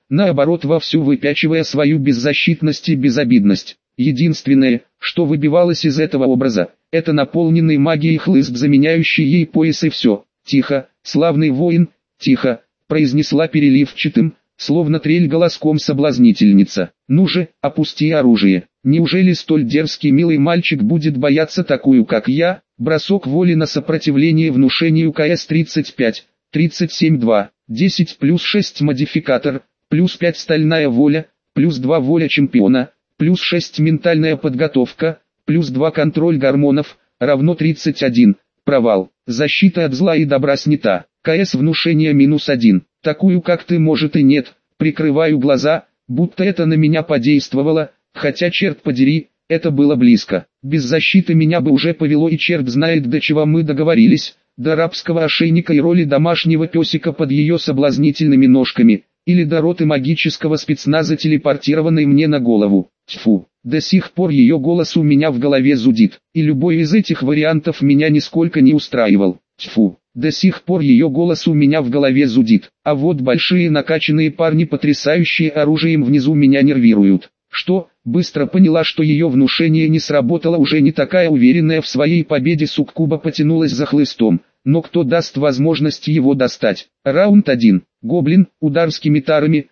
Speaker 1: наоборот вовсю выпячивая свою беззащитность и безобидность. Единственное, что выбивалось из этого образа, это наполненный магией хлыст, заменяющий ей пояс, и все. «Тихо, славный воин, тихо», произнесла переливчатым, словно трель голоском соблазнительница. «Ну же, опусти оружие. Неужели столь дерзкий милый мальчик будет бояться такую, как я?» Бросок воли на сопротивление внушению КС-35, 37-2, 10 плюс 6 модификатор, плюс 5 стальная воля, плюс 2 воля чемпиона, плюс 6 ментальная подготовка, плюс 2 контроль гормонов, равно 31, провал. Защита от зла и добра снята. КС внушение -1. Такую как ты может и нет. Прикрываю глаза, будто это на меня подействовало, хотя черт подери, это было близко. Без защиты меня бы уже повело, и черт знает до чего мы договорились, до рабского ошейника и роли домашнего песика под ее соблазнительными ножками, или до роты магического спецназа, телепортированной мне на голову. Тьфу, до сих пор ее голос у меня в голове зудит, и любой из этих вариантов меня нисколько не устраивал. Тьфу, до сих пор ее голос у меня в голове зудит, а вот большие накачанные парни, потрясающие оружием внизу, меня нервируют. Что, быстро поняла, что ее внушение не сработало, уже не такая уверенная в своей победе суккуба потянулась за хлыстом, но кто даст возможность его достать? Раунд 1. Гоблин, удар скимитарами,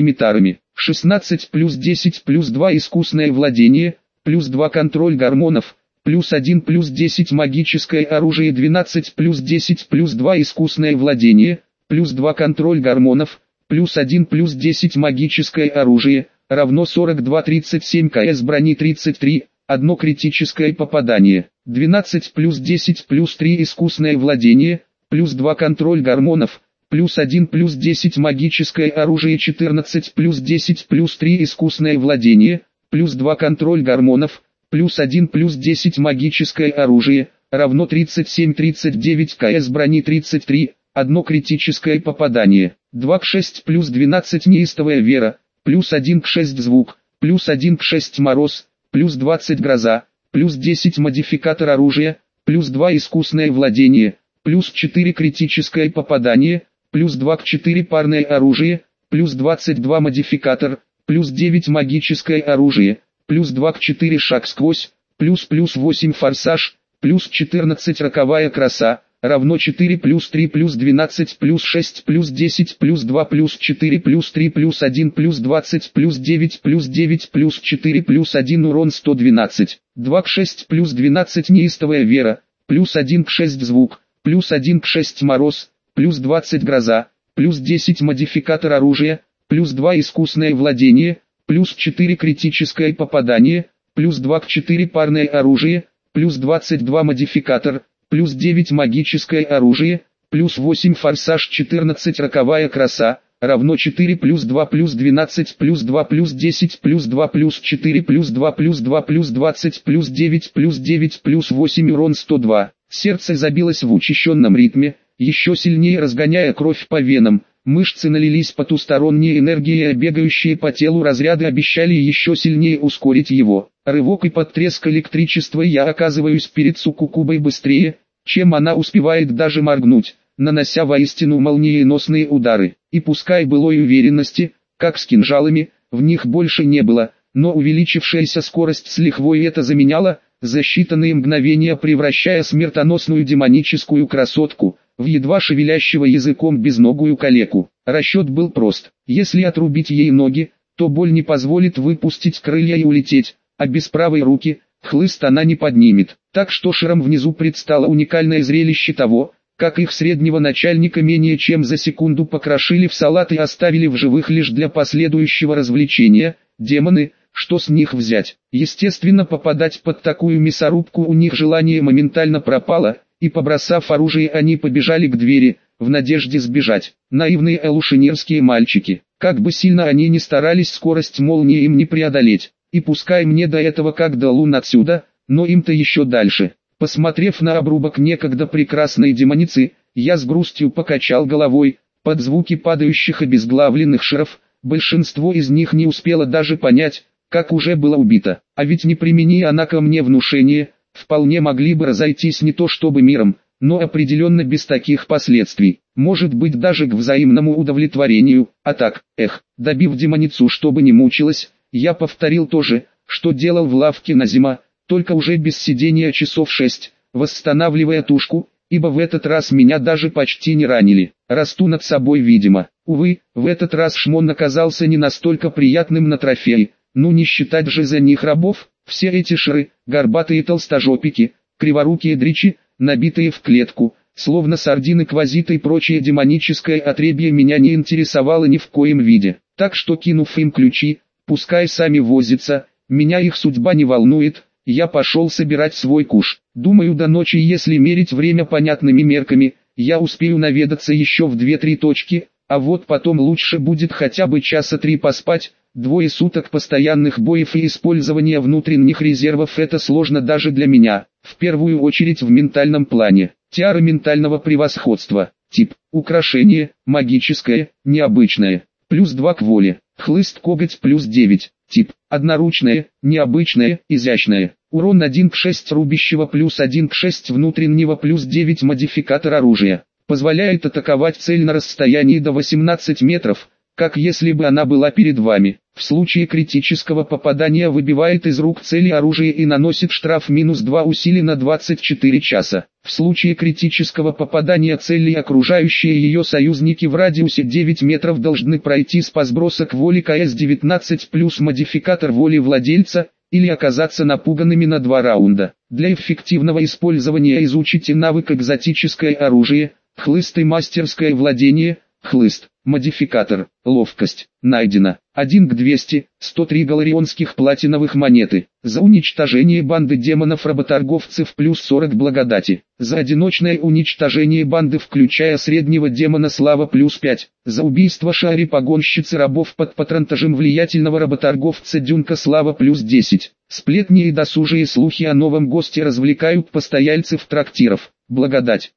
Speaker 1: 16 плюс 10 плюс 2 искусное владение, плюс 2 контроль гормонов, плюс 1 плюс 10 магическое оружие, 12 плюс 10 плюс 2 искусное владение, плюс 2 контроль гормонов, плюс 1 плюс 10 магическое оружие, равно 42-37 КС брони 33, одно критическое попадание, 12 плюс 10 плюс 3 искусное владение, плюс 2 контроль гормонов, плюс 1 плюс 10 магическое оружие, 14 плюс 10 плюс 3 искусное владение, плюс 2 контроль гормонов, плюс 1 плюс 10 магическое оружие, равно 37-39 КС брони 33, одно критическое попадание, 2 к 6 плюс 12 неистовая вера, плюс 1 к 6 звук, плюс 1 к 6 мороз, плюс 20 гроза, плюс 10 модификатор оружия, плюс 2 искусное владение, плюс 4 критическое попадание, плюс 2 к 4 парное оружие, плюс 22 модификатор, плюс 9 магическое оружие, плюс 2 к 4 шаг сквозь, плюс 8 форсаж, плюс 14 роковая краса, равно 4 плюс 3 плюс 12 плюс 6 плюс 10 плюс 2 плюс 4 плюс 3 плюс 1 плюс 20 плюс 9 плюс 4 плюс 1 урон 112, 2 к 6 плюс 12 неистовая вера, плюс 1 к 6 звук, плюс 1 к 6 мороз, плюс 20 гроза, плюс 10 модификатор оружия, плюс 2 искусное владение, плюс 4 критическое попадание, плюс 2 к 4 парное оружие, плюс 22 модификатор, плюс 9 магическое оружие, плюс 8 форсаж, 14 роковая краса, равно 4 плюс 2 плюс 12 плюс 2 плюс 10 плюс 2 плюс 4 плюс 2 плюс 2 плюс 20 плюс 9 плюс 8 урон 102. Сердце забилось в учащенном ритме, еще сильнее разгоняя кровь по венам, мышцы налились потусторонней энергией, а бегающие по телу разряды обещали еще сильнее ускорить его. Рывок и под треск электричества, я оказываюсь перед суккубой быстрее, чем она успевает даже моргнуть, нанося воистину молниеносные удары. И пускай былой уверенности, как с кинжалами, в них больше не было, но увеличившаяся скорость с лихвой это заменяла, за считанные мгновения превращая смертоносную демоническую красотку в едва шевелящего языком безногую калеку. Расчет был прост: если отрубить ей ноги, то боль не позволит выпустить крылья и улететь, а без правой руки хлыст она не поднимет. Так что шерам внизу предстало уникальное зрелище того, как их среднего начальника менее чем за секунду покрошили в салат и оставили в живых лишь для последующего развлечения. Демоны, что с них взять? Естественно, попадать под такую мясорубку у них желание моментально пропало, и побросав оружие они побежали к двери, в надежде сбежать. Наивные элушинерские мальчики, как бы сильно они ни старались, скорость молнии им не преодолеть. И пускай мне до этого как до лун отсюда, но им-то еще дальше. Посмотрев на обрубок некогда прекрасной демоницы, я с грустью покачал головой. Под звуки падающих обезглавленных шеров, большинство из них не успело даже понять, как уже было убито. А ведь не примени она ко мне внушение, вполне могли бы разойтись не то чтобы миром, но определенно без таких последствий. Может быть даже к взаимному удовлетворению, а так, добив демоницу, чтобы не мучилась, я повторил то же, что делал в лавке Назима, только уже без сидения часов 6, восстанавливая тушку, ибо в этот раз меня даже почти не ранили. Расту над собой видимо. Увы, в этот раз шмон оказался не настолько приятным на трофеи, ну не считать же за них рабов, все эти шры, горбатые толстожопики, криворукие дричи, набитые в клетку, словно сардины квазиты и прочее демоническое отребье меня не интересовало ни в коем виде. Так что кинув им ключи, пускай сами возятся, меня их судьба не волнует, я пошел собирать свой куш. Думаю, до ночи, если мерить время понятными мерками, я успею наведаться еще в 2-3 точки, а вот потом лучше будет хотя бы часа 3 поспать. 2 суток постоянных боев и использования внутренних резервов — это сложно даже для меня, в первую очередь в ментальном плане. Тиара ментального превосходства. Тип: украшение, магическое, необычное. Плюс 2 к воле. Хлыст коготь плюс 9. Тип: одноручное, необычное, изящное. Урон 1 к 6 рубящего плюс 1 к 6 внутреннего плюс 9 модификатор оружия. Позволяет атаковать цель на расстоянии до 18 метров, как если бы она была перед вами. В случае критического попадания выбивает из рук цели оружие и наносит штраф минус 2 усилий на 24 часа. В случае критического попадания цели и окружающие ее союзники в радиусе 9 метров должны пройти сбросок воли КС-19 плюс модификатор воли владельца, или оказаться напуганными на 2 раунда. Для эффективного использования изучите навык экзотическое оружие, хлыст и мастерское владение. Хлыст. Модификатор. Ловкость. Найдено. 1 к 200, 103 галарионских платиновых монеты. За уничтожение банды демонов-работорговцев плюс 40 благодати. За одиночное уничтожение банды, включая среднего демона, слава плюс 5. За убийство шари-погонщицы рабов под патронтажем влиятельного работорговца Дюнка слава плюс 10. Сплетни и досужие слухи о новом госте развлекают постояльцев трактиров. Благодать.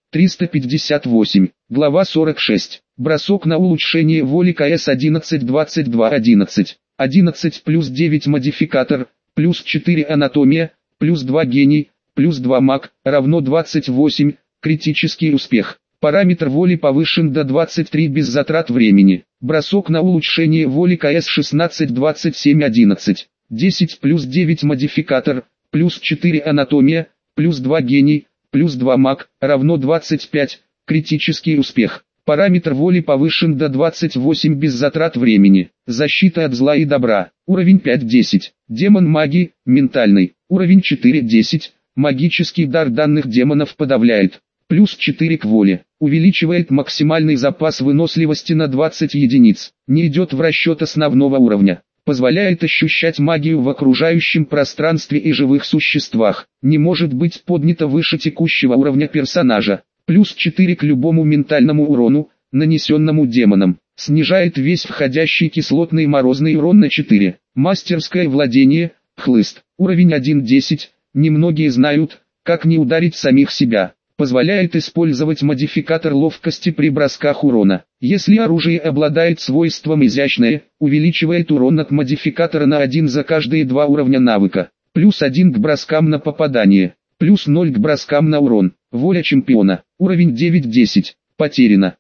Speaker 1: 358. Глава 46. Бросок на улучшение воли КС-11 22-11. 11 плюс 9 модификатор, плюс 4 анатомия, плюс 2 гений, плюс 2 маг, равно 28, критический успех. Параметр воли повышен до 23 без затрат времени. Бросок на улучшение воли КС-16 27-11. 10 плюс 9 модификатор, плюс 4 анатомия, плюс 2 гений, плюс 2 маг, равно 25, критический успех. Параметр воли повышен до 28 без затрат времени. Защита от зла и добра. Уровень 5-10. Демон магии, ментальный. Уровень 4-10. Магический дар данных демонов подавляет. Плюс 4 к воле. Увеличивает максимальный запас выносливости на 20 единиц. Не идет в расчет основного уровня. Позволяет ощущать магию в окружающем пространстве и живых существах. Не может быть поднято выше текущего уровня персонажа. Плюс 4 к любому ментальному урону, нанесенному демоном. Снижает весь входящий кислотный и морозный урон на 4. Мастерское владение, хлыст. Уровень 1-10. Немногие знают, как не ударить самих себя. Позволяет использовать модификатор ловкости при бросках урона. Если оружие обладает свойством изящное, увеличивает урон от модификатора на 1 за каждые 2 уровня навыка. Плюс 1 к броскам на попадание. Плюс 0 к броскам на урон. Воля чемпиона. Уровень 9-10. Потеряно.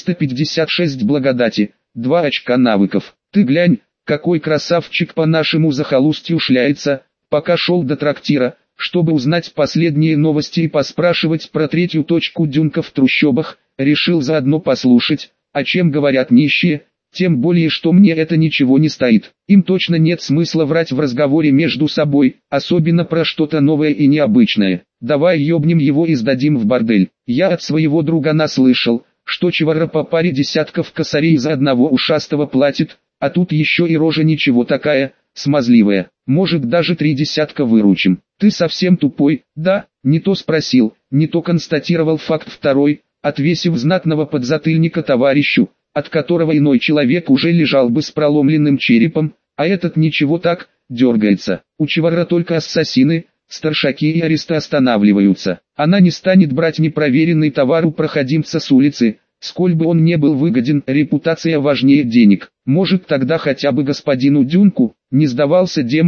Speaker 1: 356 благодати. 2 очка навыков. Ты глянь, какой красавчик по нашему захолустью шляется, пока шел до трактира, чтобы узнать последние новости и поспрашивать про 3-ю точку Дюнка в трущобах, решил заодно послушать, о чем говорят нищие, тем более что мне это ничего не стоит. Им точно нет смысла врать в разговоре между собой, особенно про что-то новое и необычное. Давай ёбнем его и сдадим в бордель. Я от своего друга наслышал, что чевара по паре десятков косарей за одного ушастого платит, а тут еще и рожа ничего такая, смазливая. Может даже 3 десятка выручим. Ты совсем тупой, да? Не то спросил, не то констатировал факт второй, отвесив знатного подзатыльника товарищу, от которого иной человек уже лежал бы с проломленным черепом, а этот ничего так, дергается. У чевара только ассасины, старшаки и аристы останавливаются. Она не станет брать непроверенный товар у проходимца с улицы, сколь бы он не был выгоден, репутация важнее денег. Может тогда хотя бы господину Дюнку, не сдавался демон,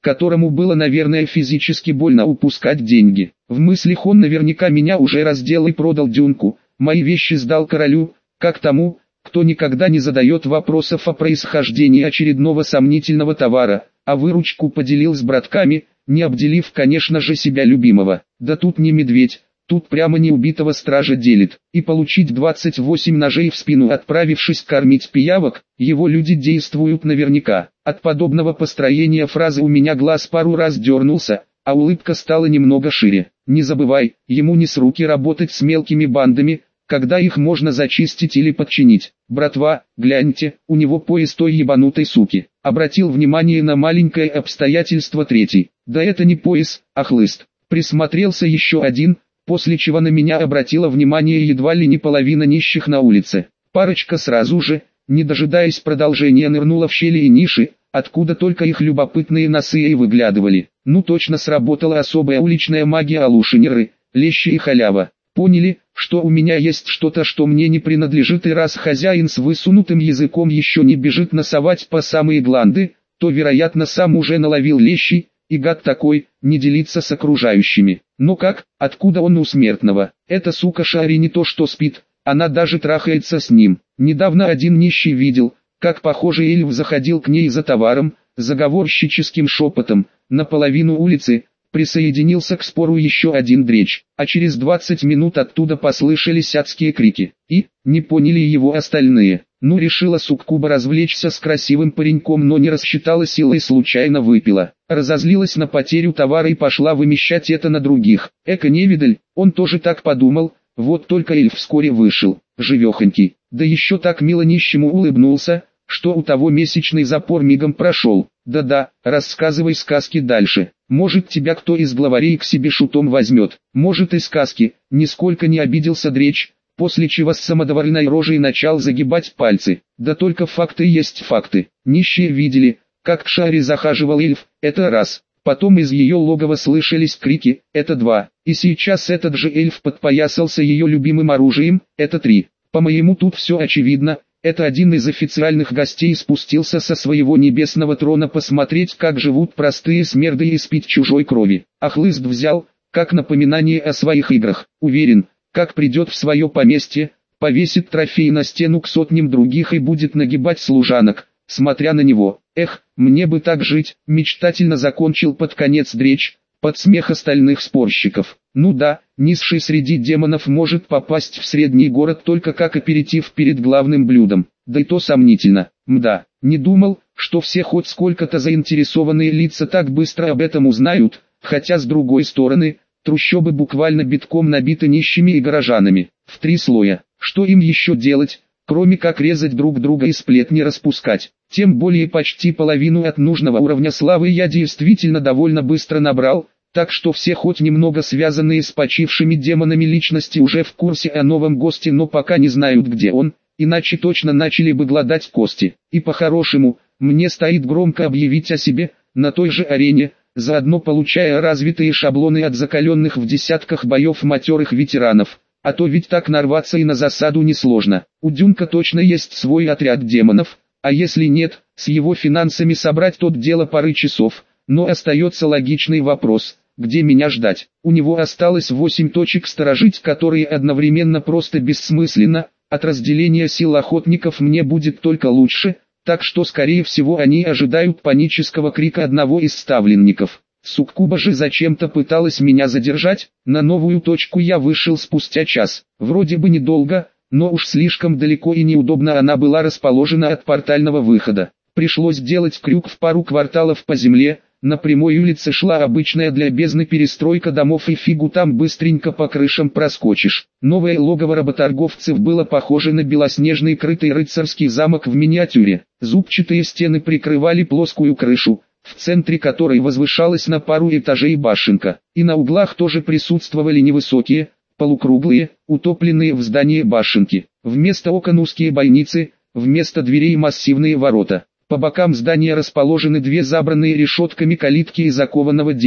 Speaker 1: которому было, наверное, физически больно упускать деньги. В мыслях он наверняка меня уже раздел и продал Дюнку, мои вещи сдал королю, как тому, кто никогда не задает вопросов о происхождении очередного сомнительного товара, а выручку поделил с братками, не обделив, конечно же, себя любимого. Да тут не медведь, тут прямо не убитого стража делит. И получить 28 ножей в спину, отправившись кормить пиявок, его люди действуют наверняка. От подобного построения фразы у меня глаз пару раз дернулся, а улыбка стала немного шире. Не забывай, ему не с руки работать с мелкими бандами, когда их можно зачистить или подчинить. Братва, гляньте, у него пояс той ебанутой суки. Обратил внимание на маленькое обстоятельство третий. Да это не пояс, а хлыст. Присмотрелся еще один, после чего на меня обратила внимание едва ли не половина нищих на улице. Парочка сразу же, не дожидаясь продолжения, нырнула в щели и ниши, откуда только их любопытные носы и выглядывали. Ну точно сработала особая уличная магия алушинеры, лещи и халява. Поняли, что у меня есть что-то, что мне не принадлежит, и раз хозяин с высунутым языком еще не бежит носовать по самые гланды, то вероятно сам уже наловил лещей, и гад такой, не делится с окружающими. Но как, откуда он у смертного? Эта сука Шари не то что спит, она даже трахается с ним. Недавно один нищий видел, как похожий эльф заходил к ней за товаром, заговорщическим шепотом, на половину улицы. Присоединился к спору еще один дречь, а через 20 минут оттуда послышались адские крики. И, не поняли его остальные. Ну, решила суккуба развлечься с красивым пареньком, но не рассчитала силой, случайно выпила. Разозлилась на потерю товара и пошла вымещать это на других. Эко-невидаль, он тоже так подумал, вот только эльф вскоре вышел, живехонький. Да еще так мило нищему улыбнулся, что у того месячный запор мигом прошел. Да-да, рассказывай сказки дальше. Может, тебя кто из главарей к себе шутом возьмет. Может, и сказки. Нисколько не обиделся дречь, после чего с самодовольной рожей начал загибать пальцы. Да только факты есть факты. Нищие видели, как к Шаре захаживал эльф, это раз. Потом из ее логова слышались крики, это два. И сейчас этот же эльф подпоясался ее любимым оружием, это три. По-моему, тут все очевидно. Это один из официальных гостей спустился со своего небесного трона посмотреть, как живут простые смерды, и испить чужой крови. А хлыст взял, как напоминание о своих играх. Уверен, как придет в свое поместье, повесит трофей на стену к сотням других и будет нагибать служанок, смотря на него. Эх, мне бы так жить, мечтательно закончил под конец дречь, под смех остальных спорщиков. Ну да, низший среди демонов может попасть в средний город только как аперитив перед главным блюдом, да и то сомнительно. Мда, не думал, что все хоть сколько-то заинтересованные лица так быстро об этом узнают, хотя с другой стороны, трущобы буквально битком набиты нищими и горожанами, в 3 слоя. Что им еще делать, кроме как резать друг друга и сплетни распускать? Тем более почти половину от нужного уровня славы я действительно довольно быстро набрал, так что все хоть немного связанные с почившими демонами личности уже в курсе о новом госте, но пока не знают, где он, иначе точно начали бы глодать кости. И по-хорошему, мне стоит громко объявить о себе, на той же арене, заодно получая развитые шаблоны от закаленных в десятках боев матерых ветеранов. А то ведь так нарваться и на засаду несложно. У Дюнка точно есть свой отряд демонов, а если нет, с его финансами собрать тот дело пары часов. Но остается логичный вопрос, где меня ждать? У него осталось 8 точек сторожить, которые одновременно просто бессмысленно. От разделения сил охотников мне будет только лучше, так что скорее всего они ожидают панического крика одного из ставленников. Суккуба же зачем-то пыталась меня задержать. На новую точку я вышел спустя час. Вроде бы недолго, но уж слишком далеко и неудобно она была расположена от портального выхода. Пришлось делать крюк в пару кварталов по земле. На прямой улице шла обычная для бездны перестройка домов, и фигу там быстренько по крышам проскочишь. Новое логово работорговцев было похоже на белоснежный крытый рыцарский замок в миниатюре. Зубчатые стены прикрывали плоскую крышу, в центре которой возвышалась на пару этажей башенка. И на углах тоже присутствовали невысокие, полукруглые, утопленные в здании башенки. Вместо окон узкие бойницы, вместо дверей массивные ворота. По бокам здания расположены 2 забранные решетками калитки из окованного дерева.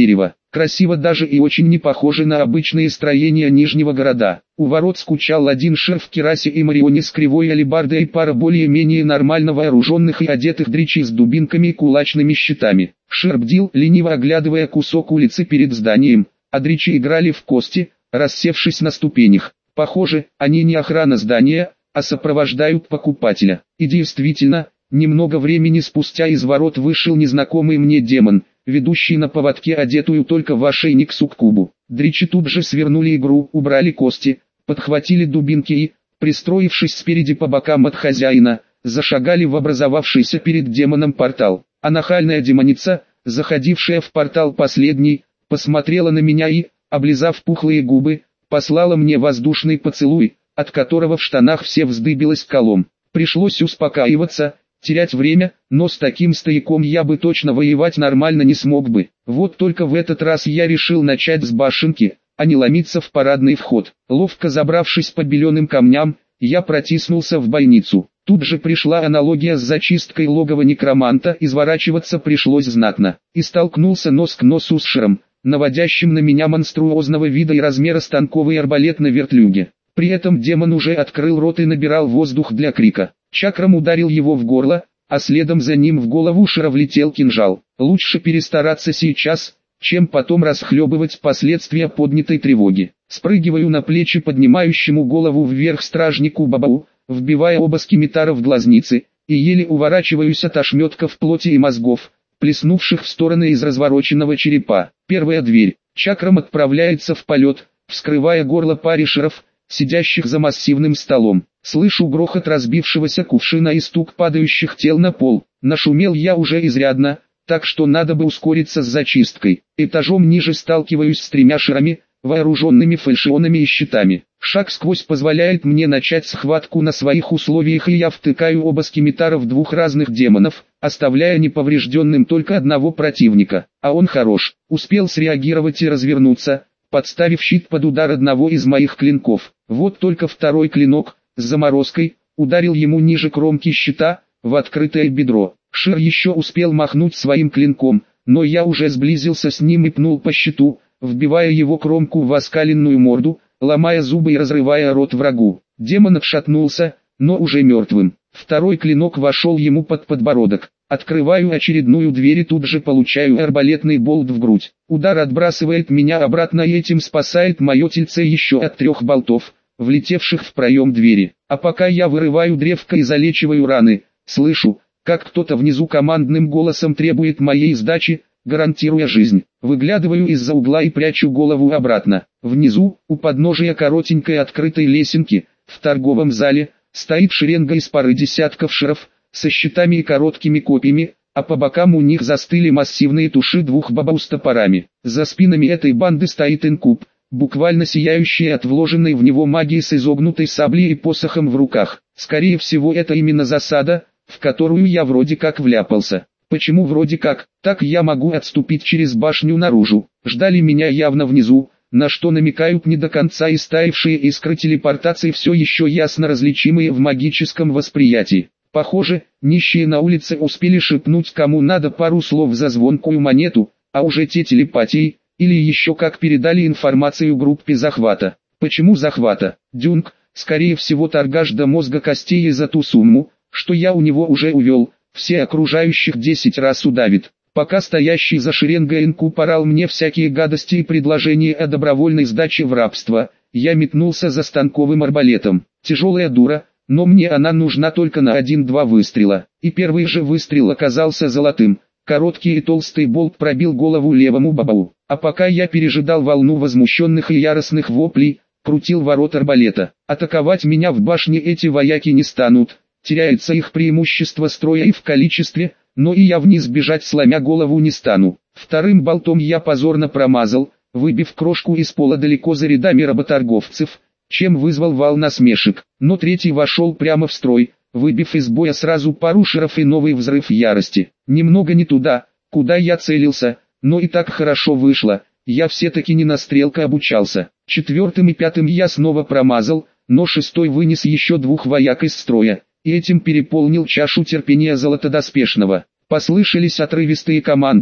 Speaker 1: красиво даже и очень не похоже на обычные строения Нижнего города. У ворот скучал один шеф в керасе и марионе с кривой алебардой и пара более-менее нормально вооруженных и одетых дричей с дубинками и кулачными щитами. Шер бдил, лениво оглядывая кусок улицы перед зданием, а дричи играли в кости, рассевшись на ступенях. Похоже, они не охрана здания, а сопровождают покупателя. И действительно, немного времени спустя из ворот вышел незнакомый мне демон, ведущий на поводке одетую только в ошейник суккубу. Дричи тут же свернули игру, убрали кости, подхватили дубинки и, пристроившись спереди по бокам от хозяина, зашагали в образовавшийся перед демоном портал. А нахальная демоница, заходившая в портал последней, посмотрела на меня и, облизав пухлые губы, послала мне воздушный поцелуй, от которого в штанах все вздыбилось колом. Пришлось успокаиваться, терять время, но с таким стояком я бы точно воевать нормально не смог бы. Вот только в этот раз я решил начать с башенки, а не ломиться в парадный вход. Ловко забравшись по беленым камням, я протиснулся в бойницу. Тут же пришла аналогия с зачисткой логова некроманта, изворачиваться пришлось знатно. И столкнулся нос к носу с Шером, наводящим на меня монструозного вида и размера станковый арбалет на вертлюге. При этом демон уже открыл рот и набирал воздух для крика. Чакрам ударил его в горло, а следом за ним в голову Шера влетел кинжал. Лучше перестараться сейчас, чем потом расхлебывать последствия поднятой тревоги. Спрыгиваю на плечи поднимающему голову вверх стражнику Бабау, вбивая оба скимитара в глазницы, и еле уворачиваюсь от ошметков плоти и мозгов, плеснувших в стороны из развороченного черепа. Первая дверь. Чакрам отправляется в полет, вскрывая горло паре шеров, сидящих за массивным столом. Слышу грохот разбившегося кувшина и стук падающих тел на пол. Нашумел я уже изрядно, так что надо бы ускориться с зачисткой. Этажом ниже сталкиваюсь с тремя шерами, вооруженными фальшионами и щитами. Шаг сквозь позволяет мне начать схватку на своих условиях, и я втыкаю оба скимитара в двух разных демонов, оставляя неповрежденным только одного противника. А он хорош, успел среагировать и развернуться, подставив щит под удар одного из моих клинков. Вот только второй клинок, с заморозкой, ударил ему ниже кромки щита, в открытое бедро. Шер еще успел махнуть своим клинком, но я уже сблизился с ним и пнул по щиту, вбивая его кромку в оскаленную морду, ломая зубы и разрывая рот врагу. Демон отшатнулся, но уже мертвым. Второй клинок вошел ему под подбородок. Открываю очередную дверь и тут же получаю арбалетный болт в грудь. Удар отбрасывает меня обратно, и этим спасает мое тельце еще от 3 болтов, влетевших в проем двери. А пока я вырываю древко и залечиваю раны, слышу, как кто-то внизу командным голосом требует моей сдачи, гарантируя жизнь. Выглядываю из-за угла и прячу голову обратно. Внизу, у подножия коротенькой открытой лесенки, в торговом зале, стоит шеренга из пары десятков шеров, со щитами и короткими копьями, а по бокам у них застыли массивные туши двух бабау с топорами. За спинами этой банды стоит инкуб, буквально сияющий от вложенной в него магии с изогнутой саблей и посохом в руках. Скорее всего, это именно засада, в которую я вроде как вляпался. Почему вроде как? Так я могу отступить через башню наружу. Ждали меня явно внизу, на что намекают не до конца истаившие искры телепортации, все еще ясно различимые в магическом восприятии. Похоже, нищие на улице успели шепнуть кому надо пару слов за звонкую монету, а уже те телепатией, или еще как передали информацию группе захвата. Почему захвата? Дюнк, скорее всего, торгаш до мозга костей, и за ту сумму, что я у него уже увел, все окружающих 10 раз удавит. Пока стоящий за шеренгой инкуб орал мне всякие гадости и предложения о добровольной сдаче в рабство, я метнулся за станковым арбалетом. Тяжелая дура, но мне она нужна только на 1-2 выстрела. И первый же выстрел оказался золотым. Короткий и толстый болт пробил голову левому бабау. А пока я пережидал волну возмущенных и яростных воплей, крутил ворот арбалета. Атаковать меня в башне эти вояки не станут. Теряется их преимущество строя и в количестве, но и я вниз бежать сломя голову не стану. Вторым болтом я позорно промазал, выбив крошку из пола далеко за рядами работорговцев, чем вызвал вал насмешек. Но третий вошел прямо в строй, выбив из боя сразу пару шеров и новый взрыв ярости. Немного не туда, куда я целился, но и так хорошо вышло, я все-таки не на стрелка обучался. Четвертым и пятым я снова промазал, но шестой вынес еще 2 вояк из строя, и этим переполнил чашу терпения золотодоспешного. Послышались отрывистые команды,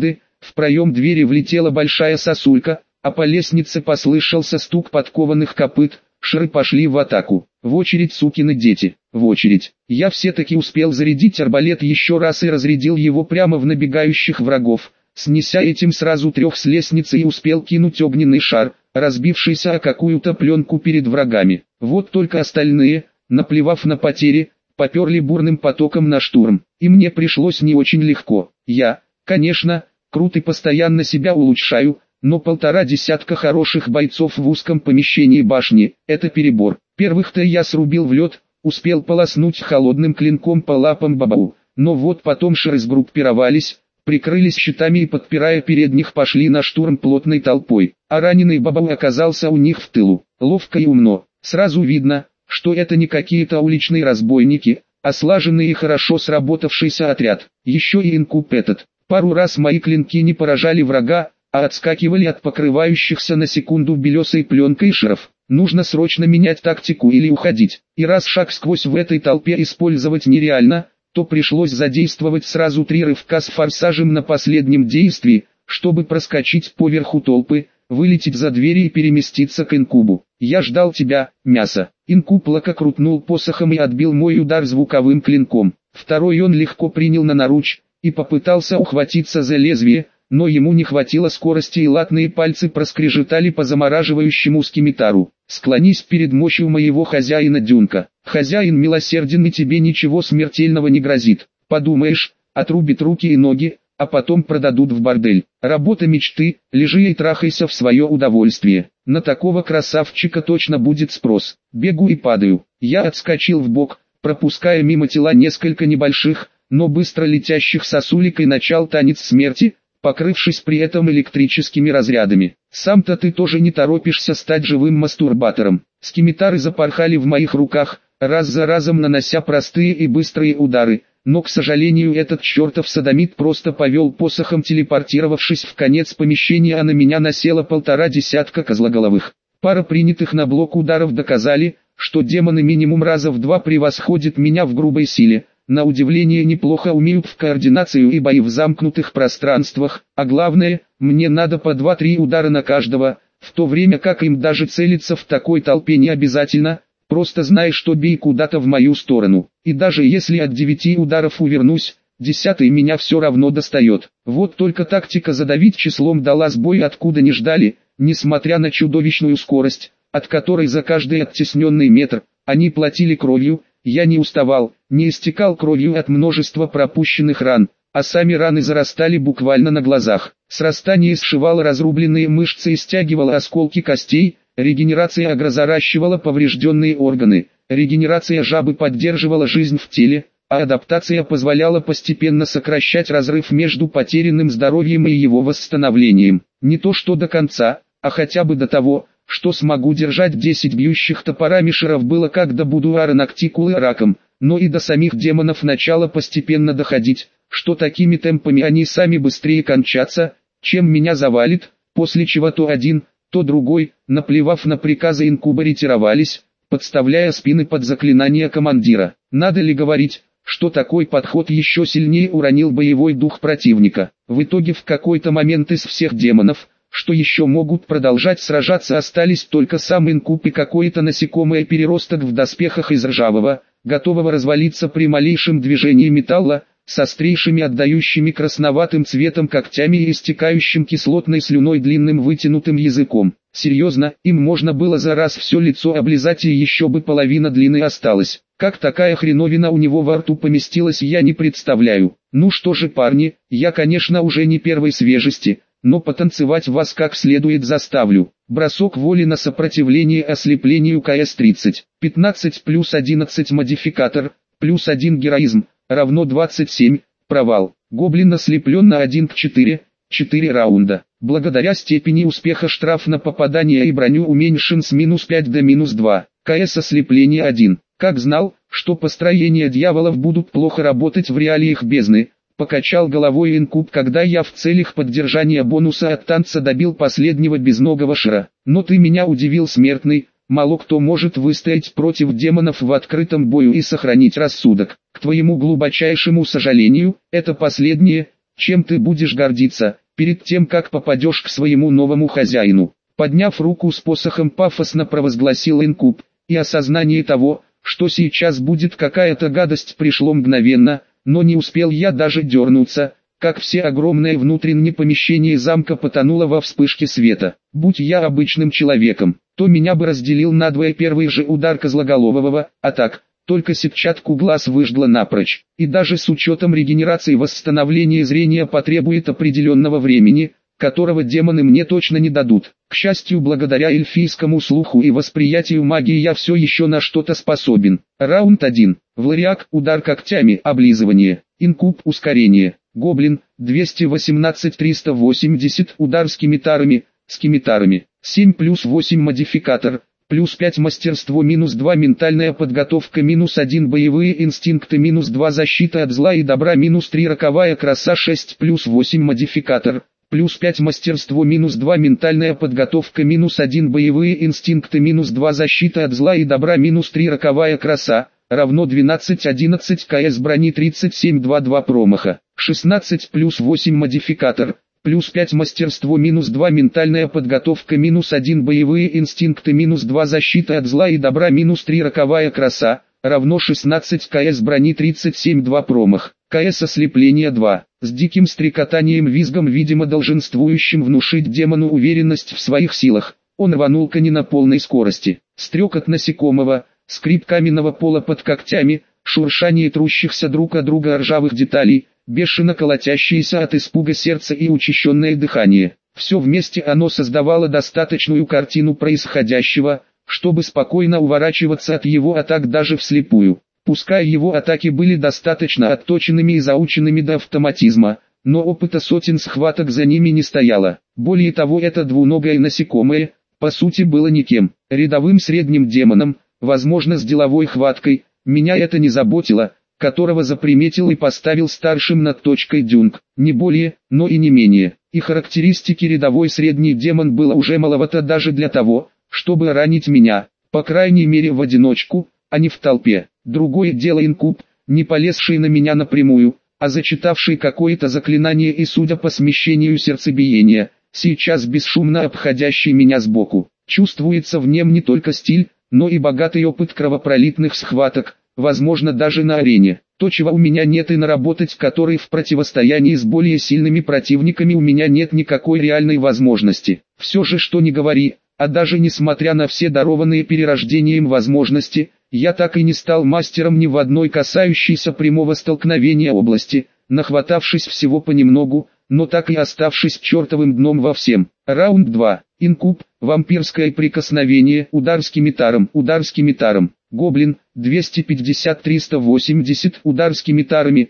Speaker 1: В проем двери влетела большая сосулька, а по лестнице послышался стук подкованных копыт, шры пошли в атаку. В очередь, сукины дети, в очередь. Я все-таки успел зарядить арбалет еще раз и разрядил его прямо в набегающих врагов, снеся этим сразу 3 с лестницы, и успел кинуть огненный шар, разбившийся о какую-то пленку перед врагами. Вот только остальные, наплевав на потери, поперли бурным потоком на штурм, и мне пришлось не очень легко. Я, конечно, крут и постоянно себя улучшаю, но 1,5 десятка хороших бойцов в узком помещении башни – это перебор. Первых-то я срубил в лед, успел полоснуть холодным клинком по лапам бабау, но вот потом шры сгруппировались, прикрылись щитами и, подпирая передних, пошли на штурм плотной толпой, а раненый бабау оказался у них в тылу. Ловко и умно, сразу видно, что это не какие-то уличные разбойники, а слаженный и хорошо сработавшийся отряд. Еще и инкуб этот. Пару раз мои клинки не поражали врага, а отскакивали от покрывающихся на секунду белесой пленкой шров. Нужно срочно менять тактику или уходить. И раз шаг сквозь в этой толпе использовать нереально, то пришлось задействовать сразу 3 рывка с форсажем на последнем действии, чтобы проскочить поверху толпы, вылететь за двери и переместиться к инкубу. «Я ждал тебя, мясо». Инкуб ловко крутнул посохом и отбил мой удар звуковым клинком. Второй он легко принял на наруч и попытался ухватиться за лезвие, но ему не хватило скорости, и латные пальцы проскрежетали по замораживающему скимитару. «Склонись перед мощью моего хозяина, Дюнка. Хозяин милосерден, и тебе ничего смертельного не грозит. Подумаешь, отрубит руки и ноги, а потом продадут в бордель. Работа мечты, лежи и трахайся в свое удовольствие. На такого красавчика точно будет спрос». Бегу и падаю. Я отскочил в бок, пропуская мимо тела несколько небольших, но быстро летящих сосулек, и начал танец смерти, покрывшись при этом электрическими разрядами. «Сам-то ты тоже не торопишься стать живым мастурбатором». Скимитары запорхали в моих руках, раз за разом нанося простые и быстрые удары, но, к сожалению, этот чертов содомит просто повел посохом, телепортировавшись в конец помещения, а на меня насело 1,5 десятка козлоголовых. Пара принятых на блок ударов доказали, что демоны минимум раза в 2 превосходят меня в грубой силе. На удивление неплохо умеют в координацию и бои в замкнутых пространствах, а главное, мне надо по 2-3 удара на каждого, в то время как им даже целиться в такой толпе не обязательно, просто знай, что бей куда-то в мою сторону. И даже если от 9 ударов увернусь, 10-й меня все равно достает. Вот только тактика задавить числом дала сбой, откуда не ждали, несмотря на чудовищную скорость, от которой за каждый оттесненный метр они платили кровью. Я не уставал, не истекал кровью от множества пропущенных ран, а сами раны зарастали буквально на глазах. Срастание сшивало разрубленные мышцы и стягивало осколки костей, регенерация огрозаращивала поврежденные органы, регенерация жабы поддерживала жизнь в теле, а адаптация позволяла постепенно сокращать разрыв между потерянным здоровьем и его восстановлением. Не то что до конца, а хотя бы до того, что смогу держать 10 бьющих топорами шеров было как до будуара Ноктикулы раком, но и до самих демонов начало постепенно доходить, что такими темпами они сами быстрее кончатся, чем меня завалит, после чего то один, то другой, наплевав на приказы инкуба, ретировались, подставляя спины под заклинания командира. Надо ли говорить, что такой подход еще сильнее уронил боевой дух противника. В итоге в какой-то момент из всех демонов, что еще могут продолжать сражаться, остались только сам инкуб и какое-то насекомое-переросток в доспехах из ржавого, готового развалиться при малейшем движении металла, с острейшими отдающими красноватым цветом когтями и истекающим кислотной слюной длинным вытянутым языком. Серьезно, им можно было за раз все лицо облизать, и еще бы половина длины осталась. Как такая хреновина у него во рту поместилась, я не представляю. Ну что же, парни, я, конечно, уже не первой свежести, но потанцевать вас как следует заставлю. Бросок воли на сопротивление ослеплению КС-30. 15 плюс 11 модификатор, плюс 1 героизм, равно 27, провал. Гоблин ослеплен на 1 к 4, 4 раунда. Благодаря степени успеха штраф на попадание и броню уменьшен с минус 5 до минус 2. КС ослепление 1. Как знал, что построения дьяволов будут плохо работать в реалиях бездны. Покачал головой инкуб, когда я в целях поддержания бонуса от танца добил последнего безногого шера. Но ты меня удивил, смертный, мало кто может выстоять против демонов в открытом бою и сохранить рассудок. К твоему глубочайшему сожалению, это последнее, чем ты будешь гордиться. перед тем как попадешь к своему новому хозяину. Подняв руку с посохом, пафосно провозгласил инкуб, и осознание того, что сейчас будет какая-то гадость, пришло мгновенно, но не успел я даже дернуться, как все огромное внутреннее помещение замка потонуло во вспышке света. Будь я обычным человеком, то меня бы разделил надвое первый же удар козлоголового, а так, только сетчатку глаз выжгла напрочь. И даже с учетом регенерации восстановление зрения потребует определенного времени, которого демоны мне точно не дадут. К счастью, благодаря эльфийскому слуху и восприятию магии я все еще на что-то способен. Раунд 1. Влариак, удар когтями, облизывание. Инкуб, ускорение. Гоблин, 218-380, удар скимитарами, 7 плюс 8 модификатор, плюс 5 мастерство, минус 2 ментальная подготовка, минус 1 боевые инстинкты, минус 2 защита от зла и добра, минус 3 роковая краса, 6 плюс 8 модификатор, плюс 5 мастерство, минус 2 ментальная подготовка, минус 1 боевые инстинкты, минус 2 защита от зла и добра, минус 3 роковая краса, равно 12-11 КС брони, 37-2-2 промаха, 16 плюс 8 модификатор, плюс 5 мастерство, минус 2 ментальная подготовка, минус 1 боевые инстинкты, минус 2 защита от зла и добра, минус 3 роковая краса, равно 16 КС брони, 37-2 промах. КС ослепление 2. С диким стрекотанием, визгом, видимо долженствующим внушить демону уверенность в своих силах, он рванул кони на полной скорости. Стрекот насекомого, скрип каменного пола под когтями, шуршание трущихся друг от друга ржавых деталей, бешено колотящееся от испуга сердце и учащенное дыхание. Все вместе оно создавало достаточную картину происходящего, чтобы спокойно уворачиваться от его атак даже вслепую. Пускай его атаки были достаточно отточенными и заученными до автоматизма, но опыта сотен схваток за ними не стояло. Более того, это двуногое насекомое, по сути, было никем, рядовым средним демоном, возможно с деловой хваткой, меня это не заботило, которого заприметил и поставил старшим над точкой Дюнг, не более, но и не менее. И характеристики рядовой средний демон было уже маловато даже для того, чтобы ранить меня, по крайней мере в одиночку, а не в толпе. Другое дело инкуб, не полезший на меня напрямую, а зачитавший какое-то заклинание и, судя по смещению сердцебиения, сейчас бесшумно обходящий меня сбоку. Чувствуется в нем не только стиль, но и богатый опыт кровопролитных схваток, возможно даже на арене. То, чего у меня нет и наработать который в противостоянии с более сильными противниками у меня нет никакой реальной возможности. Все же что ни говори, а даже несмотря на все дарованные перерождением возможности, я так и не стал мастером ни в одной касающейся прямого столкновения области, нахватавшись всего понемногу, но так и оставшись чертовым дном во всем. Раунд 2. Инкуб, вампирское прикосновение, удар скимитаром, гоблин, 250-380, удар скимитарами,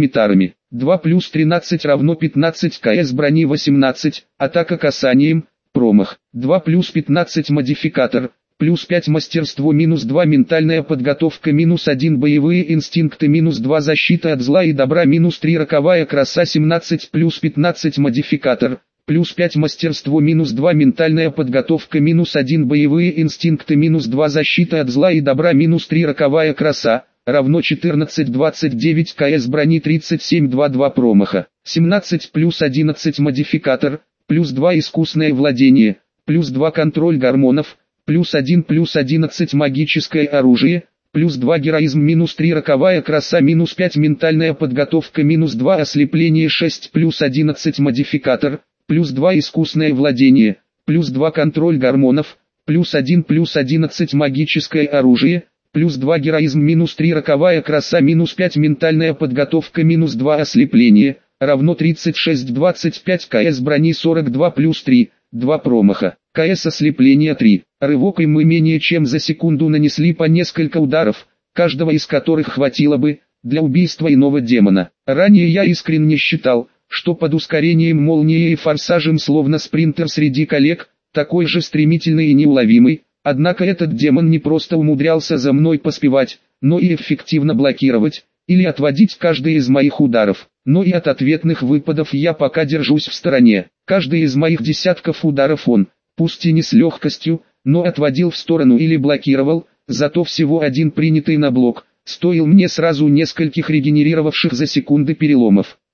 Speaker 1: 2 плюс 13 равно 15 КС брони, 18, атака касанием, промах, 2 плюс 15 модификатор, плюс 5 мастерство, минус 2 ментальная подготовка, минус 1 боевые инстинкты, минус 2 защита от зла и добра, минус 3 роковая краса, 17 плюс 15 модификатор, плюс 5 мастерство, минус 2 ментальная подготовка, минус 1 боевые инстинкты, минус 2 защита от зла и добра, минус 3 роковая краса, равно 14-29 КС брони, 37-2-2 промаха, 17 плюс 11 модификатор, плюс 2 искусное владение, плюс 2 контроль гормонов, плюс 1 плюс 11 магическое оружие, плюс 2 героизм, минус 3 роковая краса, минус 5 ментальная подготовка, минус 2 ослепление, 6 плюс 11 модификатор, плюс 2 искусное владение, плюс 2 контроль гормонов, плюс 1 плюс 11 магическое оружие, плюс 2 героизм, минус 3 роковая краса, минус 5 ментальная подготовка, минус 2 ослепление, равно 36-25 КС брони, 42 плюс 3, 2 промаха, КС ослепление 3. Рывок, и мы менее чем за секунду нанесли по несколько ударов, каждого из которых хватило бы для убийства иного демона. Ранее я искренне считал, что под ускорением молнии и форсажем словно спринтер среди коллег, такой же стремительный и неуловимый, однако этот демон не просто умудрялся за мной поспевать, но и эффективно блокировать, или отводить каждый из моих ударов, но и от ответных выпадов я пока держусь в стороне. Каждый из моих десятков ударов он, пусть и не с легкостью, но отводил в сторону или блокировал, зато всего один принятый на блок, стоил мне сразу нескольких регенерировавших за секунды переломов.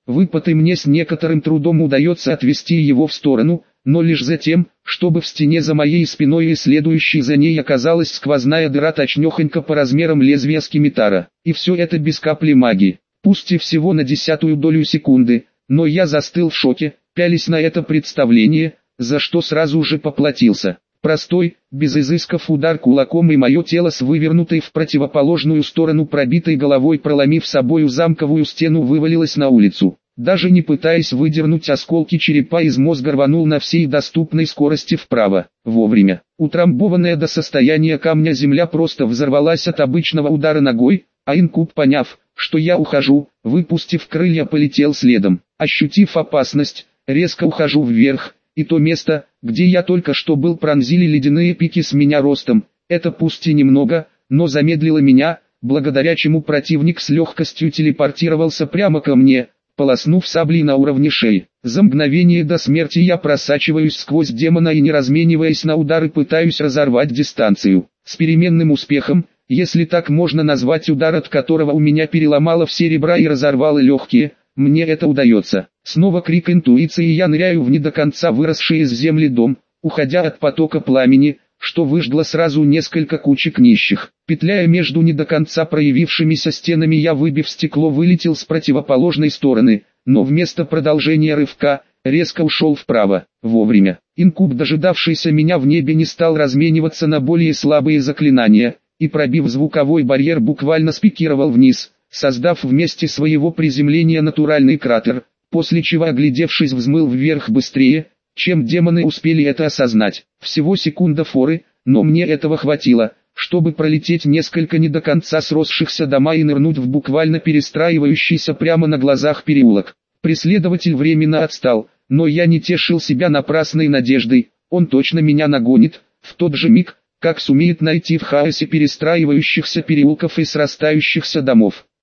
Speaker 1: Выпад, и мне с некоторым трудом удается отвести его в сторону, но лишь за тем, чтобы в стене за моей спиной и следующей за ней оказалась сквозная дыра точнёхонько по размерам лезвия скимитара. И все это без капли магии, пусть и всего на 10-ую долю секунды, но я застыл в шоке, пялись на это представление, за что сразу же поплатился. Простой, без изысков удар кулаком, и мое тело с вывернутой в противоположную сторону пробитой головой, проломив собою замковую стену, вывалилось на улицу. Даже не пытаясь выдернуть осколки черепа из мозга, рванул на всей доступной скорости вправо. Вовремя. Утрамбованная до состояния камня земля просто взорвалась от обычного удара ногой, а инкуб, поняв, что я ухожу, выпустив крылья, полетел следом. Ощутив опасность, резко ухожу вверх, и то место, где я только что был, пронзили ледяные пики с меня ростом. Это пусть и немного, но замедлило меня, благодаря чему противник с легкостью телепортировался прямо ко мне, полоснув саблей на уровне шеи. За мгновение до смерти я просачиваюсь сквозь демона и, не размениваясь на удары, пытаюсь разорвать дистанцию. С переменным успехом, если так можно назвать удар, от которого у меня переломало все ребра и разорвало легкие. Мне это удается. Снова крик интуиции, и я ныряю в не до конца выросший из земли дом, уходя от потока пламени, что выжгло сразу несколько кучек нищих. Петляя между не до конца проявившимися стенами, я, выбив стекло, вылетел с противоположной стороны, но вместо продолжения рывка, резко ушел вправо. Вовремя. Инкуб, дожидавшийся меня в небе, не стал размениваться на более слабые заклинания, и, пробив звуковой барьер, буквально спикировал вниз, создав в месте своего приземления натуральный кратер, после чего, оглядевшись, взмыл вверх быстрее, чем демоны успели это осознать. Всего секунда форы, но мне этого хватило, чтобы пролететь несколько не до конца сросшихся дома и нырнуть в буквально перестраивающийся прямо на глазах переулок. Преследователь временно отстал, но я не тешил себя напрасной надеждой, он точно меня нагонит, в тот же миг, как сумеет найти в хаосе перестраивающихся переулков и срастающихся домов.